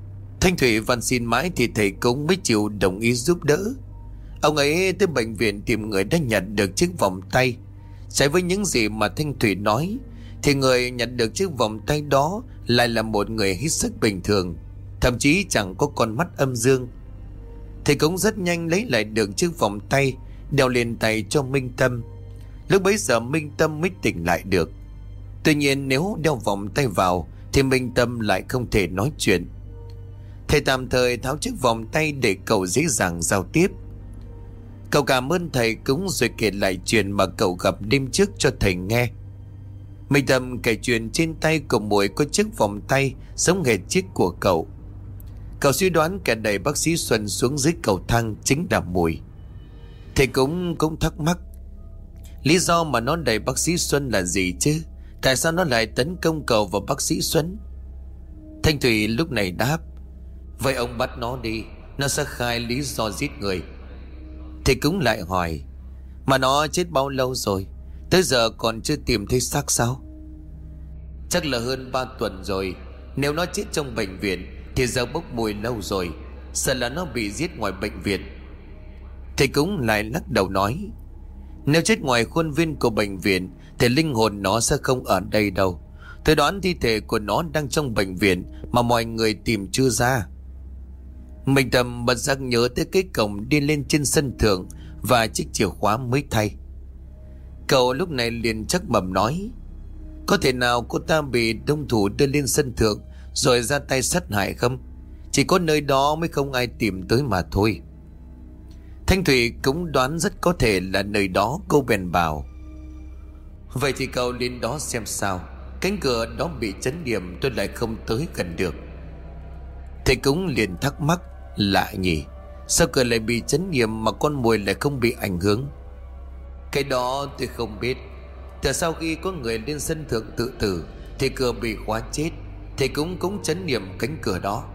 Thanh Thủy van xin mãi thì thầy cúng mới chịu đồng ý giúp đỡ. Ông ấy tới bệnh viện tìm người đã nhặt được chiếc vòng tay. Trái với những gì mà Thanh Thủy nói thì người nhặt được chiếc vòng tay đó lại là một người hết sức bình thường, thậm chí chẳng có con mắt âm dương. Thầy cũng rất nhanh lấy lại được chiếc vòng tay, đeo lên tay cho Minh Tâm. Lúc bấy giờ Minh Tâm mới tỉnh lại được. Tuy nhiên nếu đeo vòng tay vào thì Minh Tâm lại không thể nói chuyện. Thầy tạm thời tháo chiếc vòng tay để cậu dễ dàng giao tiếp. Cậu cảm ơn thầy cúng rồi kể lại chuyện mà cậu gặp đêm trước cho thầy nghe. Minh Tâm kể chuyện trên tay của Mùi có chiếc vòng tay giống hệt chiếc của cậu. Cậu suy đoán kẻ đẩy bác sĩ Xuân xuống dưới cầu thang chính là Mùi. Thầy cũng thắc mắc lý do mà nó đẩy bác sĩ Xuân là gì chứ? Tại sao nó lại tấn công cậu và bác sĩ Xuân? Thanh Thủy lúc này đáp: vậy ông bắt nó đi, nó sẽ khai lý do giết người. Thầy cũng lại hỏi: mà nó chết bao lâu rồi? Tới giờ còn chưa tìm thấy xác sao? Chắc là hơn 3 tuần rồi. Nếu nó chết trong bệnh viện thì giờ bốc mùi lâu rồi, sợ là nó bị giết ngoài bệnh viện. Thầy cũng lại lắc đầu nói: nếu chết ngoài khuôn viên của bệnh viện thì linh hồn nó sẽ không ở đây đâu. Tôi đoán thi thể của nó đang trong bệnh viện mà mọi người tìm chưa ra. Minh Tâm bật giác nhớ tới cái cổng đi lên trên sân thượng và chiếc chìa khóa mới thay. Cậu lúc này liền chắc mẩm nói: có thể nào cô ta bị hung thủ đưa lên sân thượng rồi ra tay sát hại không? Chỉ có nơi đó mới không ai tìm tới mà thôi. Thanh Thủy cũng đoán rất có thể là nơi đó. Cô bèn bảo: vậy thì cậu lên đó xem sao. Cánh cửa đó bị trấn điểm, tôi lại không tới gần được. Thầy cũng liền thắc mắc: lạ nhỉ, sao cửa lại bị trấn điểm mà con Mùi lại không bị ảnh hưởng? Cái đó tôi không biết. Từ sau khi có người lên sân thượng tự tử thì cửa bị khóa chết. Thầy cũng trấn điểm cánh cửa đó.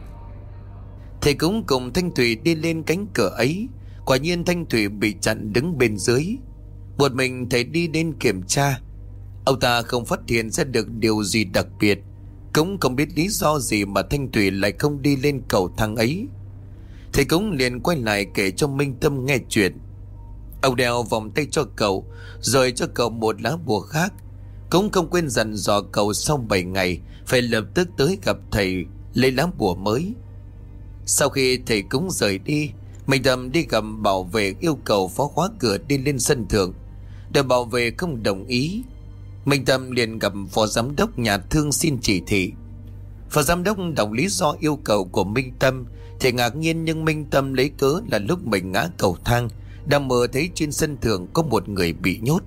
Thầy cũng cùng Thanh Thủy đi lên cánh cửa ấy. Quả nhiên Thanh Thủy bị chặn đứng bên dưới. Một mình thầy đi đến kiểm tra. Ông ta không phát hiện ra được điều gì đặc biệt, cũng không biết lý do gì mà Thanh Thủy lại không đi lên cầu thang ấy. Thầy cũng liền quay lại kể cho Minh Tâm nghe chuyện. Ông đeo vòng tay cho cậu, rồi cho cậu một lá bùa khác. Cũng không quên dặn dò cậu sau 7 ngày phải lập tức tới gặp thầy lấy lá bùa mới. Sau khi thầy cũng rời đi, Minh Tâm đi gặp bảo vệ yêu cầu phá khóa cửa đi lên sân thượng. Để bảo vệ không đồng ý, Minh Tâm liền gặp phó giám đốc nhà thương xin chỉ thị. Phó giám đốc đọc lý do yêu cầu của Minh Tâm thì ngạc nhiên, nhưng Minh Tâm lấy cớ là lúc mình ngã cầu thang đang mơ thấy trên sân thượng có một người bị nhốt.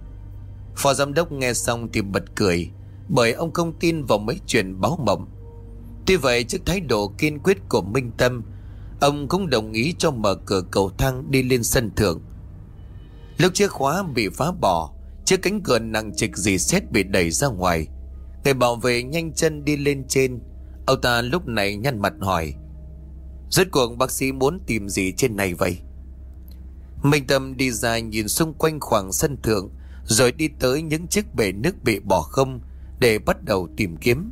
Phó giám đốc nghe xong thì bật cười, bởi ông không tin vào mấy chuyện báo mộng. Tuy vậy trước thái độ kiên quyết của Minh Tâm, ông cũng đồng ý cho mở cửa cầu thang đi lên sân thượng. Lúc chiếc khóa bị phá bỏ, chiếc cánh cửa nặng trịch rỉ sét bị đẩy ra ngoài. Người bảo vệ nhanh chân đi lên trên. Ông ta lúc này nhăn mặt hỏi: rốt cuộc bác sĩ muốn tìm gì trên này vậy? Minh Tâm đi ra nhìn xung quanh khoảng sân thượng, rồi đi tới những chiếc bể nước bị bỏ không để bắt đầu tìm kiếm.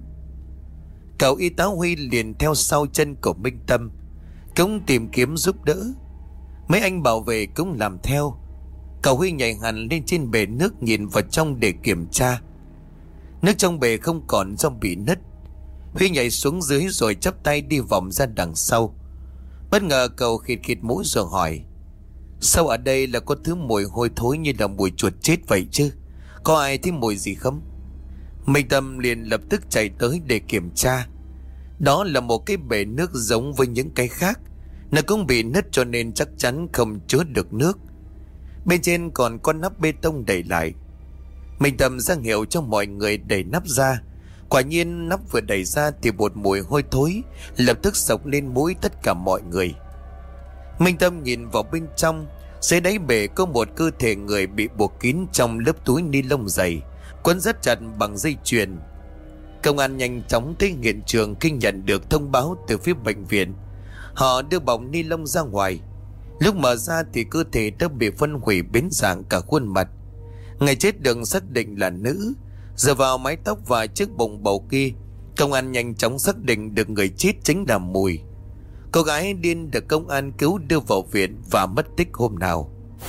Cậu y tá Huy liền theo sau chân của Minh Tâm, cũng tìm kiếm giúp đỡ. Mấy anh bảo vệ cũng làm theo. Cậu Huy nhảy hẳn lên trên bể nước nhìn vào trong để kiểm tra. Nước trong bể không còn do bị nứt. Huy nhảy xuống dưới rồi chắp tay đi vòng ra đằng sau. Bất ngờ cậu khịt khịt mũi rồi hỏi: sao ở đây là có thứ mùi hôi thối như là mùi chuột chết vậy chứ? Có ai thấy mùi gì không? Minh Tâm liền lập tức chạy tới để kiểm tra. Đó là một cái bể nước giống với những cái khác. Nó cũng bị nứt cho nên chắc chắn không chứa được nước. Bên trên còn có nắp bê tông đậy lại. Minh Tâm ra hiệu cho mọi người đẩy nắp ra. Quả nhiên nắp vừa đẩy ra thì một mùi hôi thối lập tức xộc lên mũi tất cả mọi người. Minh Tâm nhìn vào bên trong. Dưới đáy bể có một cơ thể người bị buộc kín trong lớp túi ni lông dày, quấn rất chặt bằng dây chuyền. Công an nhanh chóng tới hiện trường khi nhận được thông báo từ phía bệnh viện. Họ đưa bọc ni lông ra ngoài. Lúc mở ra thì cơ thể đã bị phân hủy biến dạng cả khuôn mặt. Người chết được xác định là nữ. Dựa vào mái tóc và chiếc bồng bầu kia, Công an nhanh chóng xác định được người chết chính là Mùi. Cô gái điên được công an cứu đưa vào viện và mất tích hôm nào.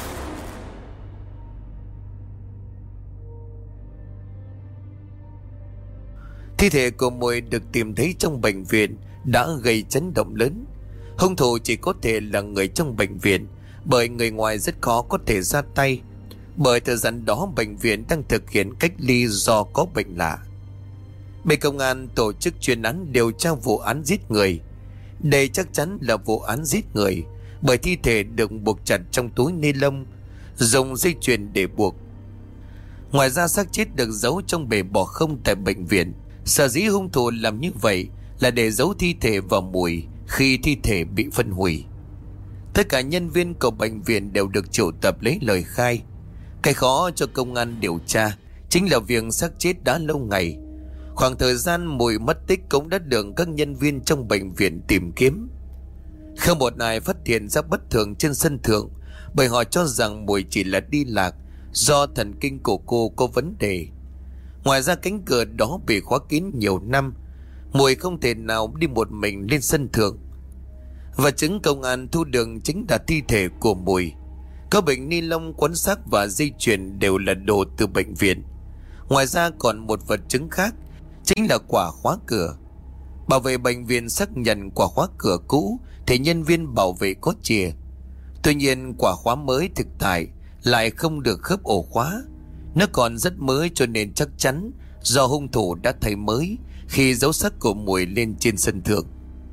Thi thể của Mùi được tìm thấy trong bệnh viện đã gây chấn động lớn. Hung thủ chỉ có thể là người trong bệnh viện, bởi người ngoài rất khó có thể ra tay, bởi thời gian đó bệnh viện đang thực hiện cách ly do có bệnh lạ. Bên công an tổ chức chuyên án điều tra vụ án giết người. Đây chắc chắn là vụ án giết người, bởi thi thể được buộc chặt trong túi ni lông, dùng dây chuyền để buộc. Ngoài ra xác chết được giấu trong bể bỏ không tại bệnh viện. Sở dĩ hung thủ làm như vậy là để giấu thi thể vào Mùi khi thi thể bị phân hủy. Tất cả nhân viên của bệnh viện đều được triệu tập lấy lời khai. Cái khó cho công an điều tra chính là việc xác chết đã lâu ngày. Khoảng thời gian Mùi mất tích cũng đã được các nhân viên trong bệnh viện tìm kiếm. Không một ai phát hiện ra bất thường trên sân thượng, bởi họ cho rằng Mùi chỉ là đi lạc do thần kinh của cô có vấn đề. Ngoài ra cánh cửa đó bị khóa kín nhiều năm, Mùi không thể nào đi một mình lên sân thượng. Và chứng công an thu được chính là thi thể của Mùi. Có bịch ni lông, quấn xác và dây chuyền đều là đồ từ bệnh viện. Ngoài ra còn một vật chứng khác, chính là quả khóa cửa. Bảo vệ bệnh viện xác nhận quả khóa cửa cũ thì nhân viên bảo vệ có chìa. Tuy nhiên quả khóa mới thực tại lại không được khớp ổ khóa. Nó còn rất mới, cho nên chắc chắn do hung thủ đã thay mới khi giấu xác của Mùi lên trên sân thượng.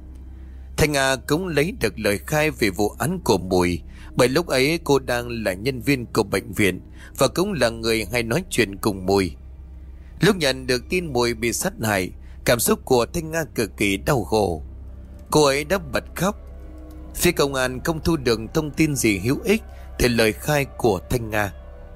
Thanh Nga cũng lấy được lời khai về vụ án của Mùi, bởi lúc ấy cô đang là nhân viên của bệnh viện và cũng là người hay nói chuyện cùng Mùi. Lúc nhận được tin Mùi bị sát hại, cảm xúc của Thanh Nga cực kỳ đau khổ. Cô ấy đã bật khóc. Phía công an không thu được thông tin gì hữu ích từ lời khai của Thanh Nga.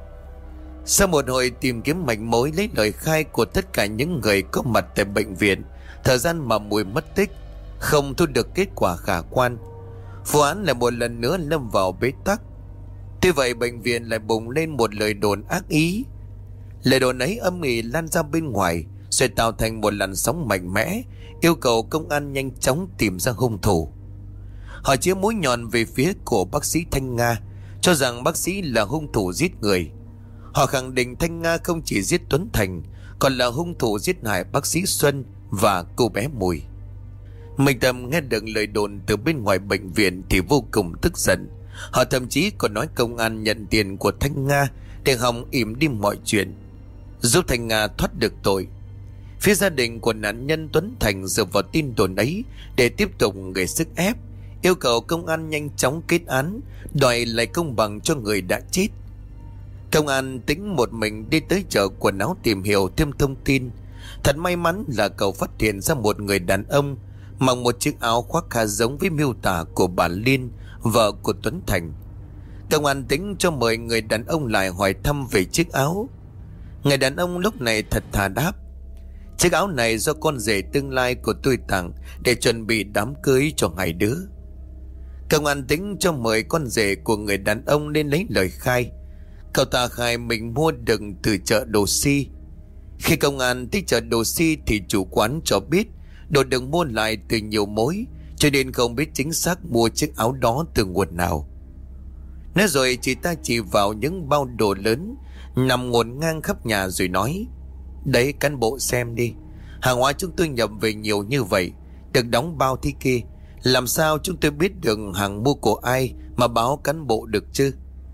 Sau một hồi tìm kiếm manh mối lấy lời khai của tất cả những người có mặt tại bệnh viện thời gian mà Mùi mất tích, không thu được kết quả khả quan, vụ án lại một lần nữa lâm vào bế tắc. Tuy vậy bệnh viện lại bùng lên một lời đồn ác ý. Lời đồn ấy âm ỉ lan ra bên ngoài, rồi tạo thành một làn sóng mạnh mẽ, yêu cầu công an nhanh chóng tìm ra hung thủ. Họ chĩa mũi nhọn về phía của bác sĩ Thanh Nga, cho rằng bác sĩ là hung thủ giết người. Họ khẳng định Thanh Nga không chỉ giết Tuấn Thành, còn là hung thủ giết hại bác sĩ Xuân và cô bé Mùi. Minh Tâm nghe được lời đồn từ bên ngoài bệnh viện thì vô cùng tức giận. Họ thậm chí còn nói công an nhận tiền của Thanh Nga để hòng ỉm đi mọi chuyện, giúp Thanh Nga thoát được tội. Phía gia đình của nạn nhân Tuấn Thành dựa vào tin đồn ấy để tiếp tục gây sức ép, yêu cầu công an nhanh chóng kết án, đòi lại công bằng cho người đã chết. Công an tính một mình đi tới chợ quần áo tìm hiểu thêm thông tin. Thật may mắn là cậu phát hiện ra một người đàn ông mặc một chiếc áo khoác khá giống với miêu tả của bà Liên, vợ của Tuấn Thành. Công an tính cho mời người đàn ông lại hỏi thăm về chiếc áo. Người đàn ông lúc này thật thà đáp: chiếc áo này do con rể tương lai của tôi tặng để chuẩn bị đám cưới cho hai đứa. Công an tính cho mời con rể của người đàn ông lên lấy lời khai. Cậu ta khai mình mua được từ chợ Đồ Si. Khi công an tới chợ Đồ Si thì chủ quán cho biết đồ được mua lại từ nhiều mối, cho nên không biết chính xác mua chiếc áo đó từ nguồn nào. Nói rồi chị ta chỉ vào những bao đồ lớn nằm ngổn ngang khắp nhà rồi nói: đấy, cán bộ xem đi, hàng hóa chúng tôi nhập về nhiều như vậy, được đóng bao thế kia, làm sao chúng tôi biết được hàng mua của ai mà báo cán bộ được chứ?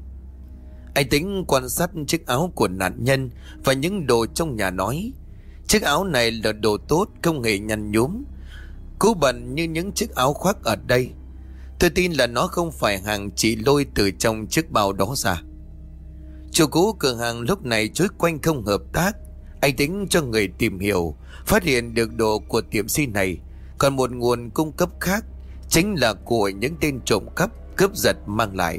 Anh Tính quan sát chiếc áo của nạn nhân và những đồ trong nhà nói: chiếc áo này là đồ tốt, không hề nhăn nhúm, cũ bẩn như những chiếc áo khoác ở đây. Tôi tin là nó không phải hàng chị lôi từ trong chiếc bao đó ra. Chủ cũ cửa hàng lúc này chối quanh không hợp tác. Anh Tính cho người tìm hiểu, phát hiện được đồ của tiệm si này còn một nguồn cung cấp khác, chính là của những tên trộm cắp cướp giật mang lại.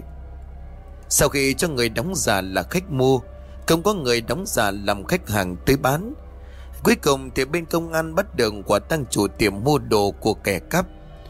Sau khi cho người đóng giả là khách mua, không có người đóng giả làm khách hàng tới bán. Cuối cùng thì bên công an bắt được quả tang chủ tiệm mua đồ của kẻ cắp.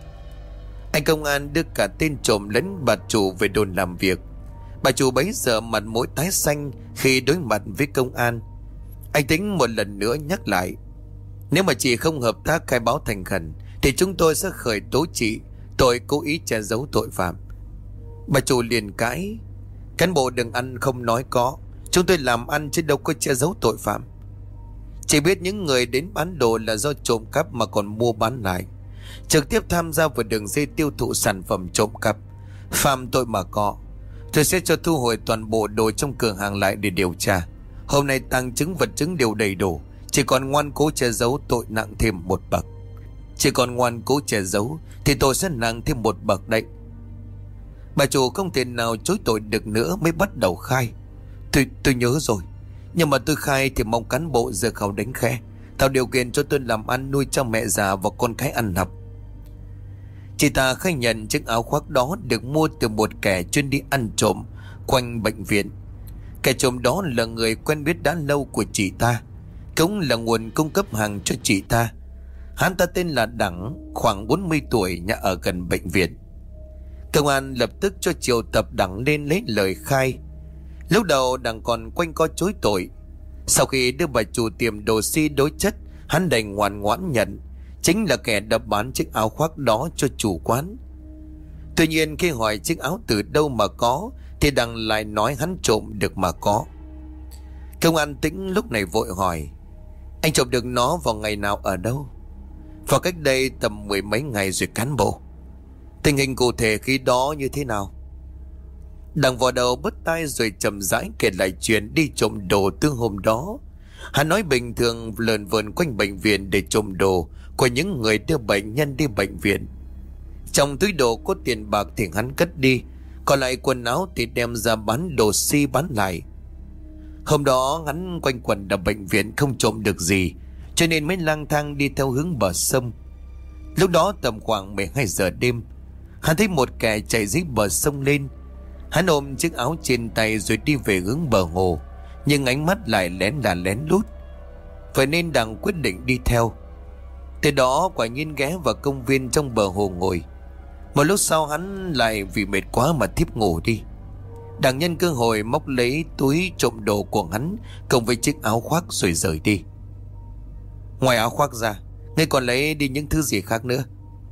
Anh công an đưa cả tên trộm lẫn bà chủ về đồn làm việc. Bà chủ bấy giờ mặt mũi tái xanh khi đối mặt với công an. Anh Tính một lần nữa nhắc lại: Nếu mà chị không hợp tác khai báo thành khẩn thì chúng tôi sẽ khởi tố chị tội cố ý che giấu tội phạm. Bà chủ liền cãi: cán bộ đừng ăn không nói có, chúng tôi làm ăn chứ đâu có che giấu tội phạm. Chỉ biết những người đến bán đồ là do trộm cắp mà còn mua bán lại, trực tiếp tham gia vào đường dây tiêu thụ sản phẩm trộm cắp, phạm tội mà có. Tôi sẽ cho thu hồi toàn bộ đồ trong cửa hàng lại để điều tra. Hôm nay tàng chứng vật chứng đều đầy đủ, chỉ còn ngoan cố che giấu tội nặng thêm một bậc. Chỉ còn ngoan cố che giấu thì tôi sẽ nặng thêm một bậc đấy. Bà chủ không thể nào chối tội được nữa mới bắt đầu khai: Tôi nhớ rồi, nhưng mà tôi khai thì mong cán bộ giờ khẩu đánh khe, tạo điều kiện cho tôi làm ăn nuôi cho mẹ già và con cái ăn học. Chị ta khai nhận chiếc áo khoác đó được mua từ một kẻ chuyên đi ăn trộm quanh bệnh viện. Kẻ trộm đó là người quen biết đã lâu của chị ta, cũng là nguồn cung cấp hàng cho chị ta. Hắn ta tên là Đẳng, khoảng 40 tuổi, nhà ở gần bệnh viện. Công an lập tức cho triệu tập Đẳng lên lấy lời khai. Lúc đầu Đẳng còn quanh co chối tội. Sau khi đưa bà chủ tiệm đồ xi đối chất, hắn đành ngoan ngoãn nhận chính là kẻ đã bán chiếc áo khoác đó cho chủ quán. Tuy nhiên khi hỏi chiếc áo từ đâu mà có thì Đẳng lại nói hắn trộm được mà có. Công an Tĩnh lúc này vội hỏi: anh trộm được nó vào ngày nào, ở đâu? Vào cách đây tầm 10 mấy ngày rồi cán bộ. Tình hình cụ thể khi đó như thế nào? Đằng vào đầu bứt tai rồi chậm rãi kể lại chuyện đi trộm đồ từ hôm đó. Hắn nói bình thường lượn vợn quanh bệnh viện để trộm đồ của những người đưa bệnh nhân đi bệnh viện. Trong túi đồ có tiền bạc thì hắn cất đi, còn lại quần áo thì đem ra bán đồ xi bán lại. Hôm đó hắn quanh quẩn ở bệnh viện không trộm được gì, cho nên mới lang thang đi theo hướng bờ sông. Lúc đó tầm khoảng 12 giờ đêm, hắn thấy một kẻ chạy dưới bờ sông lên. Hắn ôm chiếc áo trên tay rồi đi về hướng bờ hồ, nhưng ánh mắt lại lén lút. Vậy nên Đặng quyết định đi theo. Từ đó quả nhiên ghé vào công viên trong bờ hồ ngồi. Một lúc sau hắn lại vì mệt quá mà thiếp ngủ đi. Đặng nhân cơ hội móc lấy túi trộm đồ của hắn cùng với chiếc áo khoác rồi rời đi. Ngoài áo khoác ra, ngươi còn lấy đi những thứ gì khác nữa?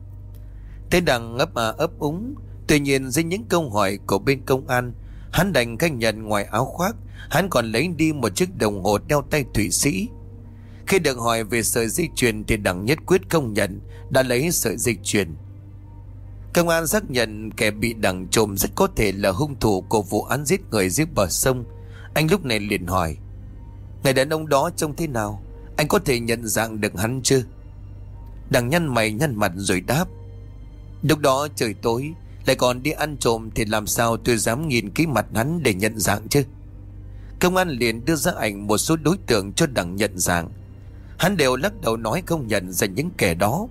Thế Đặng ấp úng. Tuy nhiên dưới những câu hỏi của bên công an, hắn đành khai nhận ngoài áo khoác, hắn còn lấy đi một chiếc đồng hồ đeo tay Thụy Sĩ. Khi được hỏi về sợi dây chuyền thì Đặng nhất quyết công nhận đã lấy sợi dây chuyền. Công an xác nhận kẻ bị Đặng trộm rất có thể là hung thủ của vụ án giết người dưới bờ sông. Anh lúc này liền hỏi: người đàn ông đó trông thế nào? Anh có thể nhận dạng được hắn chưa? Đặng nhăn mày nhăn mặt rồi đáp: lúc đó trời tối, lại còn đi ăn trộm thì làm sao tôi dám nhìn cái mặt hắn để nhận dạng chứ? Công an liền đưa ra ảnh một số đối tượng cho Đặng nhận dạng. Hắn đều lắc đầu nói không nhận ra những kẻ đó.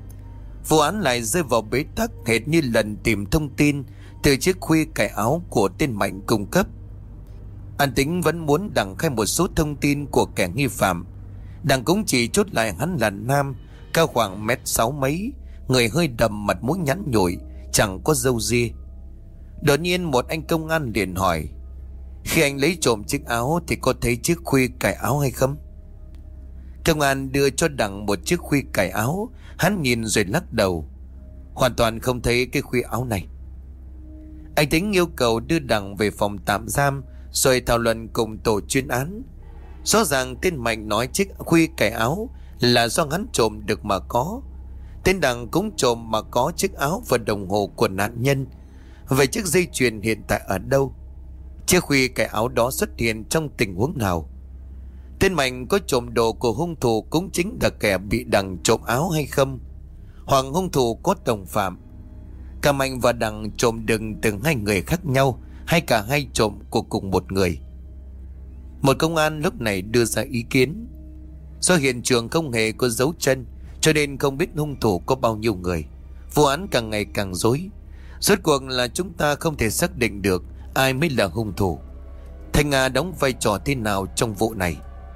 Vụ án lại rơi vào bế tắc hệt như lần tìm thông tin từ chiếc khuy cài áo của tên Mạnh cung cấp. An Tính vẫn muốn Đặng khai một số thông tin của kẻ nghi phạm. Đặng cũng chỉ chốt lại hắn là nam, cao khoảng 1m6 mấy, người hơi đầm, mặt mũi nhẵn nhụi, chẳng có râu ria. Đột nhiên một anh công an liền hỏi: khi anh lấy trộm chiếc áo thì có thấy chiếc khuy cài áo hay không? Công an đưa cho Đặng một chiếc khuy cài áo. Hắn nhìn rồi lắc đầu: hoàn toàn không thấy cái khuy áo này. Anh Tính yêu cầu đưa Đặng về phòng tạm giam rồi thảo luận cùng tổ chuyên án. Rõ ràng tên Mạnh nói chiếc khuy cài áo là do hắn trộm được mà có. Tên Đặng cũng trộm mà có chiếc áo và đồng hồ của nạn nhân. Vậy chiếc dây chuyền hiện tại ở đâu? Chiếc khuy cài áo đó xuất hiện trong tình huống nào? Tên Mạnh có trộm đồ của hung thủ cũng chính là kẻ bị Đặng trộm áo hay không? Hoặc hung thủ có đồng phạm? Cả Mạnh và Đặng trộm đừng từ hai người khác nhau, hay cả hai trộm của cùng một người? Một công an lúc này đưa ra ý kiến: do hiện trường không hề có dấu chân, cho nên không biết hung thủ có bao nhiêu người. Vụ án càng ngày càng rối. Rốt cuộc là chúng ta không thể xác định được ai mới là hung thủ. Thanh Nga đóng vai trò thế nào trong vụ này?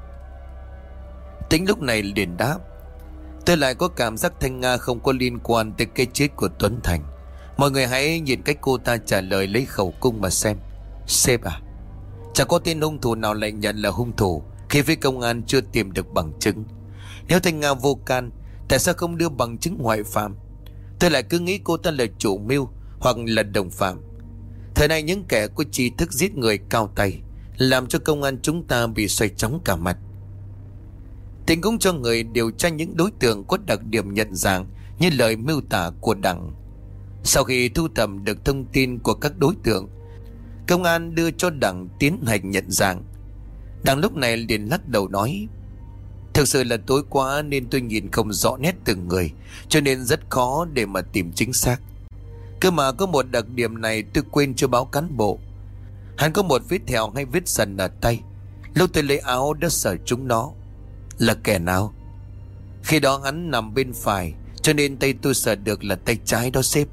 Tính lúc này liền đáp: tôi lại có cảm giác Thanh Nga không có liên quan tới cái chết của Tuấn Thành. Mọi người hãy nhìn cách cô ta trả lời lấy khẩu cung mà xem. Sếp à, chẳng có tên hung thủ nào lại nhận là hung thủ khi phía công an chưa tìm được bằng chứng. Nếu Thanh Nga vô can, tại sao không đưa bằng chứng ngoại phạm? Tôi lại cứ nghĩ cô ta là chủ mưu hoặc là đồng phạm. Thời nay những kẻ có tri thức giết người cao tay, làm cho công an chúng ta bị xoay chóng cả mặt. Tỉnh cũng cho người điều tra những đối tượng có đặc điểm nhận dạng như lời miêu tả của Đặng. Sau khi thu thập được thông tin của các đối tượng, công an đưa cho Đặng tiến hành nhận dạng. Đặng lúc này liền lắc đầu nói: thực sự là tối quá nên tôi nhìn không rõ nét từng người, cho nên rất khó để mà tìm chính xác. Cơ mà có một đặc điểm này tôi quên chưa báo cán bộ. Hắn có một vết thẹo hay vết sần ở tay. Lúc tôi lấy áo đã sờ trúng nó. Là kẻ nào? Khi đó hắn nằm bên phải, cho nên tay tôi sờ được là tay trái đó sếp.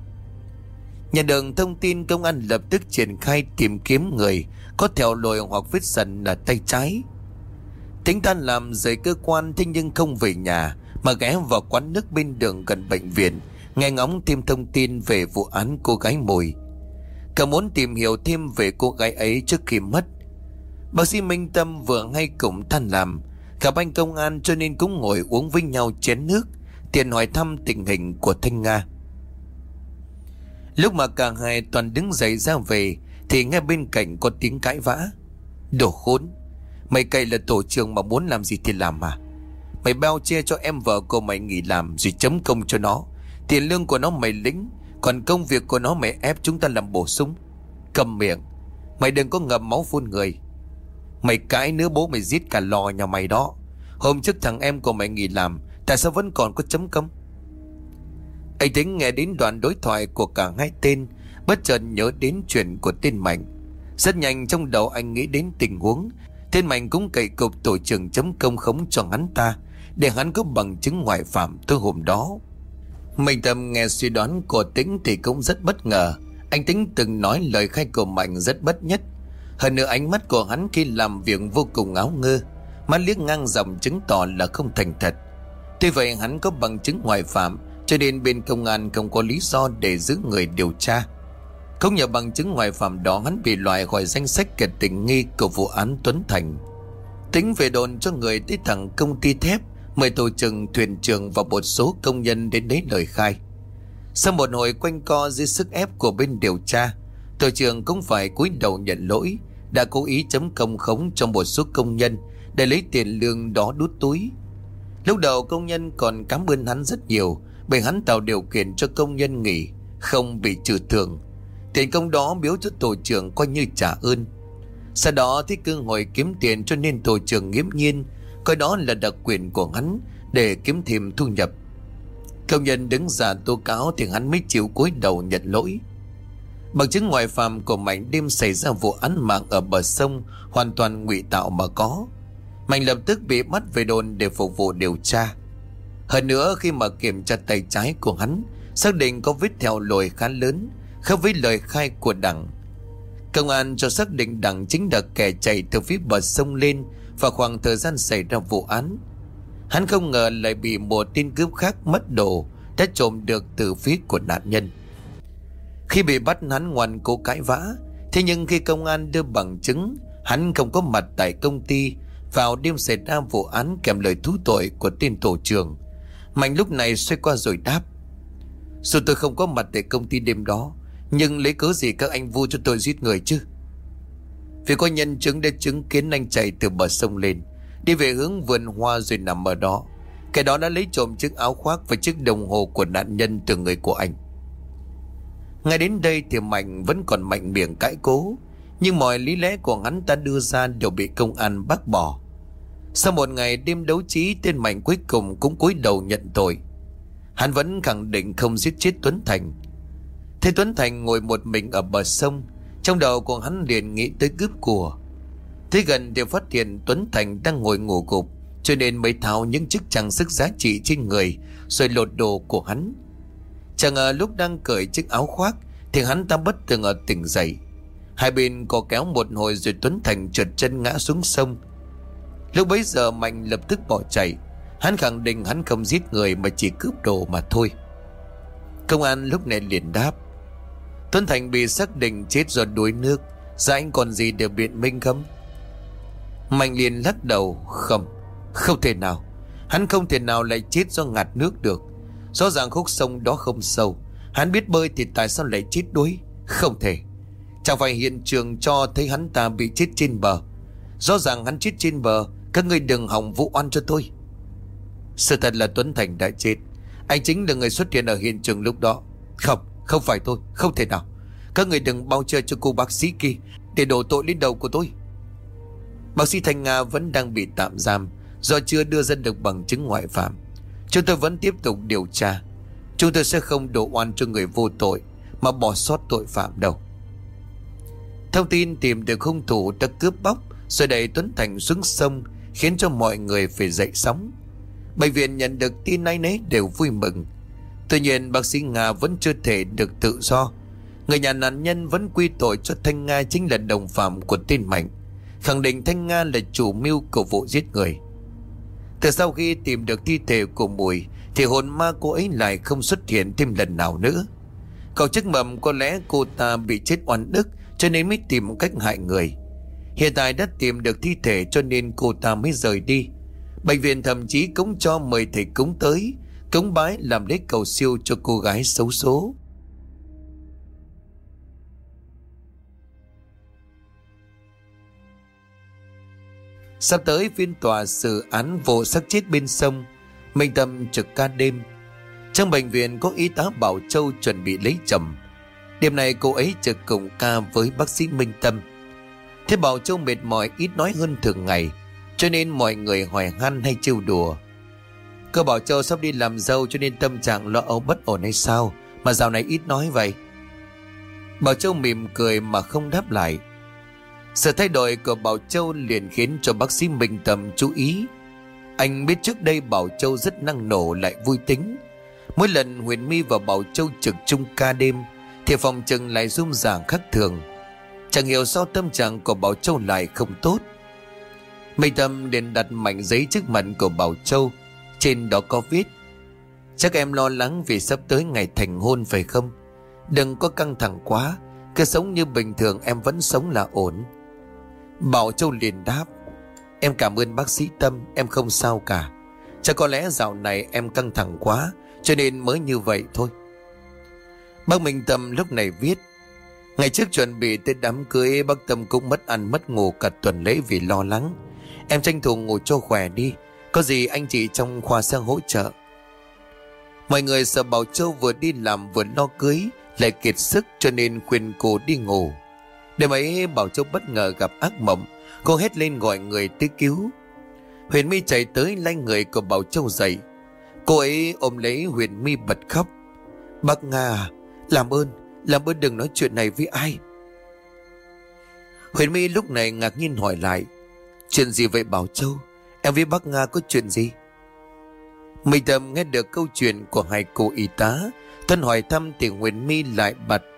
Nhận được thông tin, công an lập tức triển khai tìm kiếm người có thẹo lồi hoặc vết sần ở tay trái. Tính tan làm rời cơ quan, thế nhưng không về nhà mà ghé vào quán nước bên đường gần bệnh viện, nghe ngóng thêm thông tin về vụ án cô gái Mùi. Cậu muốn tìm hiểu thêm về cô gái ấy trước khi mất. Bác sĩ Minh Tâm vừa hay cùng tan làm, gặp anh công an cho nên cũng ngồi uống với nhau chén nước, tiện hỏi thăm tình hình của Thanh Nga. Lúc mà cả hai toàn đứng dậy ra về thì nghe bên cạnh có tiếng cãi vã. Đồ khốn, mày cậy là tổ trưởng mà muốn làm gì thì làm à? Mày bao che cho em vợ của mày nghỉ làm rồi chấm công cho nó. Tiền lương của nó mày lĩnh, còn công việc của nó mày ép chúng ta làm bổ sung. Cầm miệng, mày đừng có ngậm máu phun người. Mày cãi nữa bố mày giết cả lò nhà mày đó. Hôm trước thằng em của mày nghỉ làm, tại sao vẫn còn có chấm công? Anh Tính nghe đến đoạn đối thoại của cả hai tên, bất chợt nhớ đến chuyện của tên Mạnh. Rất nhanh trong đầu anh nghĩ đến tình huống tên Mạnh cũng cậy cục tổ trưởng chấm công khống cho hắn ta, để hắn có bằng chứng ngoại phạm tối hôm đó. Minh Tâm nghe suy đoán của Tính thì cũng rất bất ngờ. Anh Tính từng nói lời khai của Mạnh rất bất nhất. Hơn nữa ánh mắt của hắn khi làm việc vô cùng áo ngơ, mắt liếc ngang dòng chứng tỏ là không thành thật. Tuy vậy hắn có bằng chứng ngoại phạm, cho nên bên công an không có lý do để giữ người điều tra. Không nhờ bằng chứng ngoại phạm đó, hắn bị loại khỏi danh sách kẻ tình nghi của vụ án Tuấn Thành. Tính về đồn cho người tới thẳng công ty thép, mời tổ trưởng, thuyền trưởng và một số công nhân đến lấy lời khai. Sau một hồi quanh co dưới sức ép của bên điều tra, tổ trưởng cũng phải cúi đầu nhận lỗi, đã cố ý chấm công khống cho một số công nhân để lấy tiền lương đó đút túi. Lúc đầu công nhân còn cảm ơn hắn rất nhiều, bởi hắn tạo điều kiện cho công nhân nghỉ, không bị trừ thưởng. Tiền công đó biếu cho tổ trưởng coi như trả ơn. Sau đó thấy cơ hội kiếm tiền, cho nên tổ trưởng nghiễm nhiên coi đó là đặc quyền của hắn để kiếm thêm thu nhập. Công nhân đứng ra tố cáo thì hắn mới chịu cúi đầu nhận lỗi. Bằng chứng ngoại phạm của Mạnh đêm xảy ra vụ án mạng ở bờ sông hoàn toàn ngụy tạo mà có. Mạnh lập tức bị bắt về đồn để phục vụ điều tra. Hơn nữa khi mà kiểm tra tay trái của hắn, xác định có vết thẹo lồi khá lớn, khác với lời khai của Đặng. Công an cho xác định Đặng chính là kẻ chạy từ phía bờ sông lên vào khoảng thời gian xảy ra vụ án. Hắn không ngờ lại bị một tên cướp khác mất đồ đã trộm được từ phía của nạn nhân. Khi bị bắt hắn ngoan cố cãi vã, thế nhưng khi công an đưa bằng chứng hắn không có mặt tại công ty vào đêm xảy ra vụ án kèm lời thú tội của tên tổ trưởng, Mạnh lúc này xoay qua rồi đáp: dù tôi không có mặt tại công ty đêm đó, nhưng lấy cớ gì các anh vu cho tôi giết người chứ? Vì có nhân chứng đã chứng kiến anh chạy từ bờ sông lên, đi về hướng vườn hoa rồi nằm ở đó. Cái đó đã lấy trộm chiếc áo khoác và chiếc đồng hồ của nạn nhân từ người của anh. Ngay đến đây thì Mạnh vẫn còn mạnh miệng cãi cố, nhưng mọi lý lẽ của hắn ta đưa ra đều bị công an bác bỏ. Sau một ngày đêm đấu trí, tên Mạnh cuối cùng cũng cúi đầu nhận tội. Hắn vẫn khẳng định không giết chết Tuấn Thành. Thấy Tuấn Thành ngồi một mình ở bờ sông, trong đầu của hắn liền nghĩ tới cướp của. Tới gần thì phát hiện Tuấn Thành đang ngồi ngủ gục, cho nên mới tháo những chiếc trang sức giá trị trên người rồi lột đồ của hắn. Chẳng ngờ lúc đang cởi chiếc áo khoác thì hắn ta bất ngờ tỉnh dậy. Hai bên co kéo một hồi rồi Tuấn Thành trượt chân ngã xuống sông. Lúc bấy giờ Mạnh lập tức bỏ chạy. Hắn khẳng định hắn không giết người mà chỉ cướp đồ mà thôi. Công an lúc này liền đáp: Tuấn Thành bị xác định chết do đuối nước, giờ anh còn gì để biện minh không? Mạnh liền lắc đầu: không thể nào. Hắn không thể nào lại chết do ngạt nước được. Rõ ràng khúc sông đó không sâu. Hắn biết bơi thì tại sao lại chết đuối? Không thể. Chẳng phải hiện trường cho thấy hắn ta bị chết trên bờ. Rõ ràng hắn chết trên bờ. Các ngươi đừng hòng vụ oan cho tôi. Sự thật là Tuấn Thành đã chết. Anh chính là người xuất hiện ở hiện trường lúc đó. Không phải tôi. Không thể nào. Các người đừng bao che cho cô bác sĩ kia để đổ tội lên đầu của tôi. Bác sĩ Thanh Nga vẫn đang bị tạm giam do chưa đưa ra được bằng chứng ngoại phạm. Chúng tôi vẫn tiếp tục điều tra. Chúng tôi sẽ không đổ oan cho người vô tội mà bỏ sót tội phạm đâu. Thông tin tìm được hung thủ đã cướp bóc rồi đẩy Tuấn Thành xuống sông khiến cho mọi người phải dậy sóng. Bệnh viện nhận được tin ai nấy đều vui mừng. Tuy nhiên bác sĩ Nga vẫn chưa thể được tự do. Người nhà nạn nhân vẫn quy tội cho Thanh Nga chính là đồng phạm của tên Mạnh, khẳng định Thanh Nga là chủ mưu của vụ giết người. Từ sau khi tìm được thi thể của Mùi thì hồn ma cô ấy lại không xuất hiện thêm lần nào nữa. Cậu chắc mầm có lẽ cô ta bị chết oan ức cho nên mới tìm cách hại người. Hiện tại đã tìm được thi thể cho nên cô ta mới rời đi. Bệnh viện thậm chí cũng cho mời thầy cúng tới cúng bái làm lễ cầu siêu cho cô gái xấu số. Sắp tới phiên tòa xử án vụ xác chết bên sông, Minh Tâm trực ca đêm. Trong bệnh viện có y tá Bảo Châu chuẩn bị lấy chồng. Đêm nay cô ấy trực cùng ca với bác sĩ Minh Tâm. Thế Bảo Châu mệt mỏi ít nói hơn thường ngày, cho nên mọi người hỏi han hay trêu đùa. Cô Bảo Châu sắp đi làm dâu cho nên tâm trạng lo âu bất ổn hay sao mà dạo này ít nói vậy? Bảo Châu mỉm cười mà không đáp lại. Sự thay đổi của Bảo Châu liền khiến cho bác sĩ Minh Tâm chú ý. Anh biết trước đây Bảo Châu rất năng nổ lại vui tính. Mỗi lần Huyền My và Bảo Châu trực chung ca đêm thì phòng trực lại rung ràng khác thường. Chẳng hiểu sao tâm trạng của Bảo Châu lại không tốt. Minh Tâm liền đặt mảnh giấy trước mặt của Bảo Châu. Trên đó có viết: chắc em lo lắng vì sắp tới ngày thành hôn phải không? Đừng có căng thẳng quá, cứ sống như bình thường em vẫn sống là ổn. Bảo Châu liền đáp: em cảm ơn bác sĩ Tâm, em không sao cả. Chắc có lẽ dạo này em căng thẳng quá cho nên mới như vậy thôi. Bác Minh Tâm lúc này viết: ngày trước chuẩn bị tới đám cưới, bác Tâm cũng mất ăn mất ngủ cả tuần lễ vì lo lắng. Em tranh thủ ngủ cho khỏe đi, có gì anh chị trong khoa sẽ hỗ trợ. Mọi người sợ Bảo Châu vừa đi làm vừa lo cưới lại kiệt sức cho nên khuyên cô đi ngủ. Đêm ấy Bảo Châu bất ngờ gặp ác mộng. Cô hét lên gọi người tới cứu. Huyền My chạy tới lay người của Bảo Châu dậy. Cô ấy ôm lấy Huyền My bật khóc: bác Nga, làm ơn đừng nói chuyện này với ai. Huyền My lúc này ngạc nhiên hỏi lại: chuyện gì vậy Bảo Châu? Em với bác Nga có chuyện gì? Minh Tâm nghe được câu chuyện của hai cô y tá, thân hỏi thăm thì Huyền My lại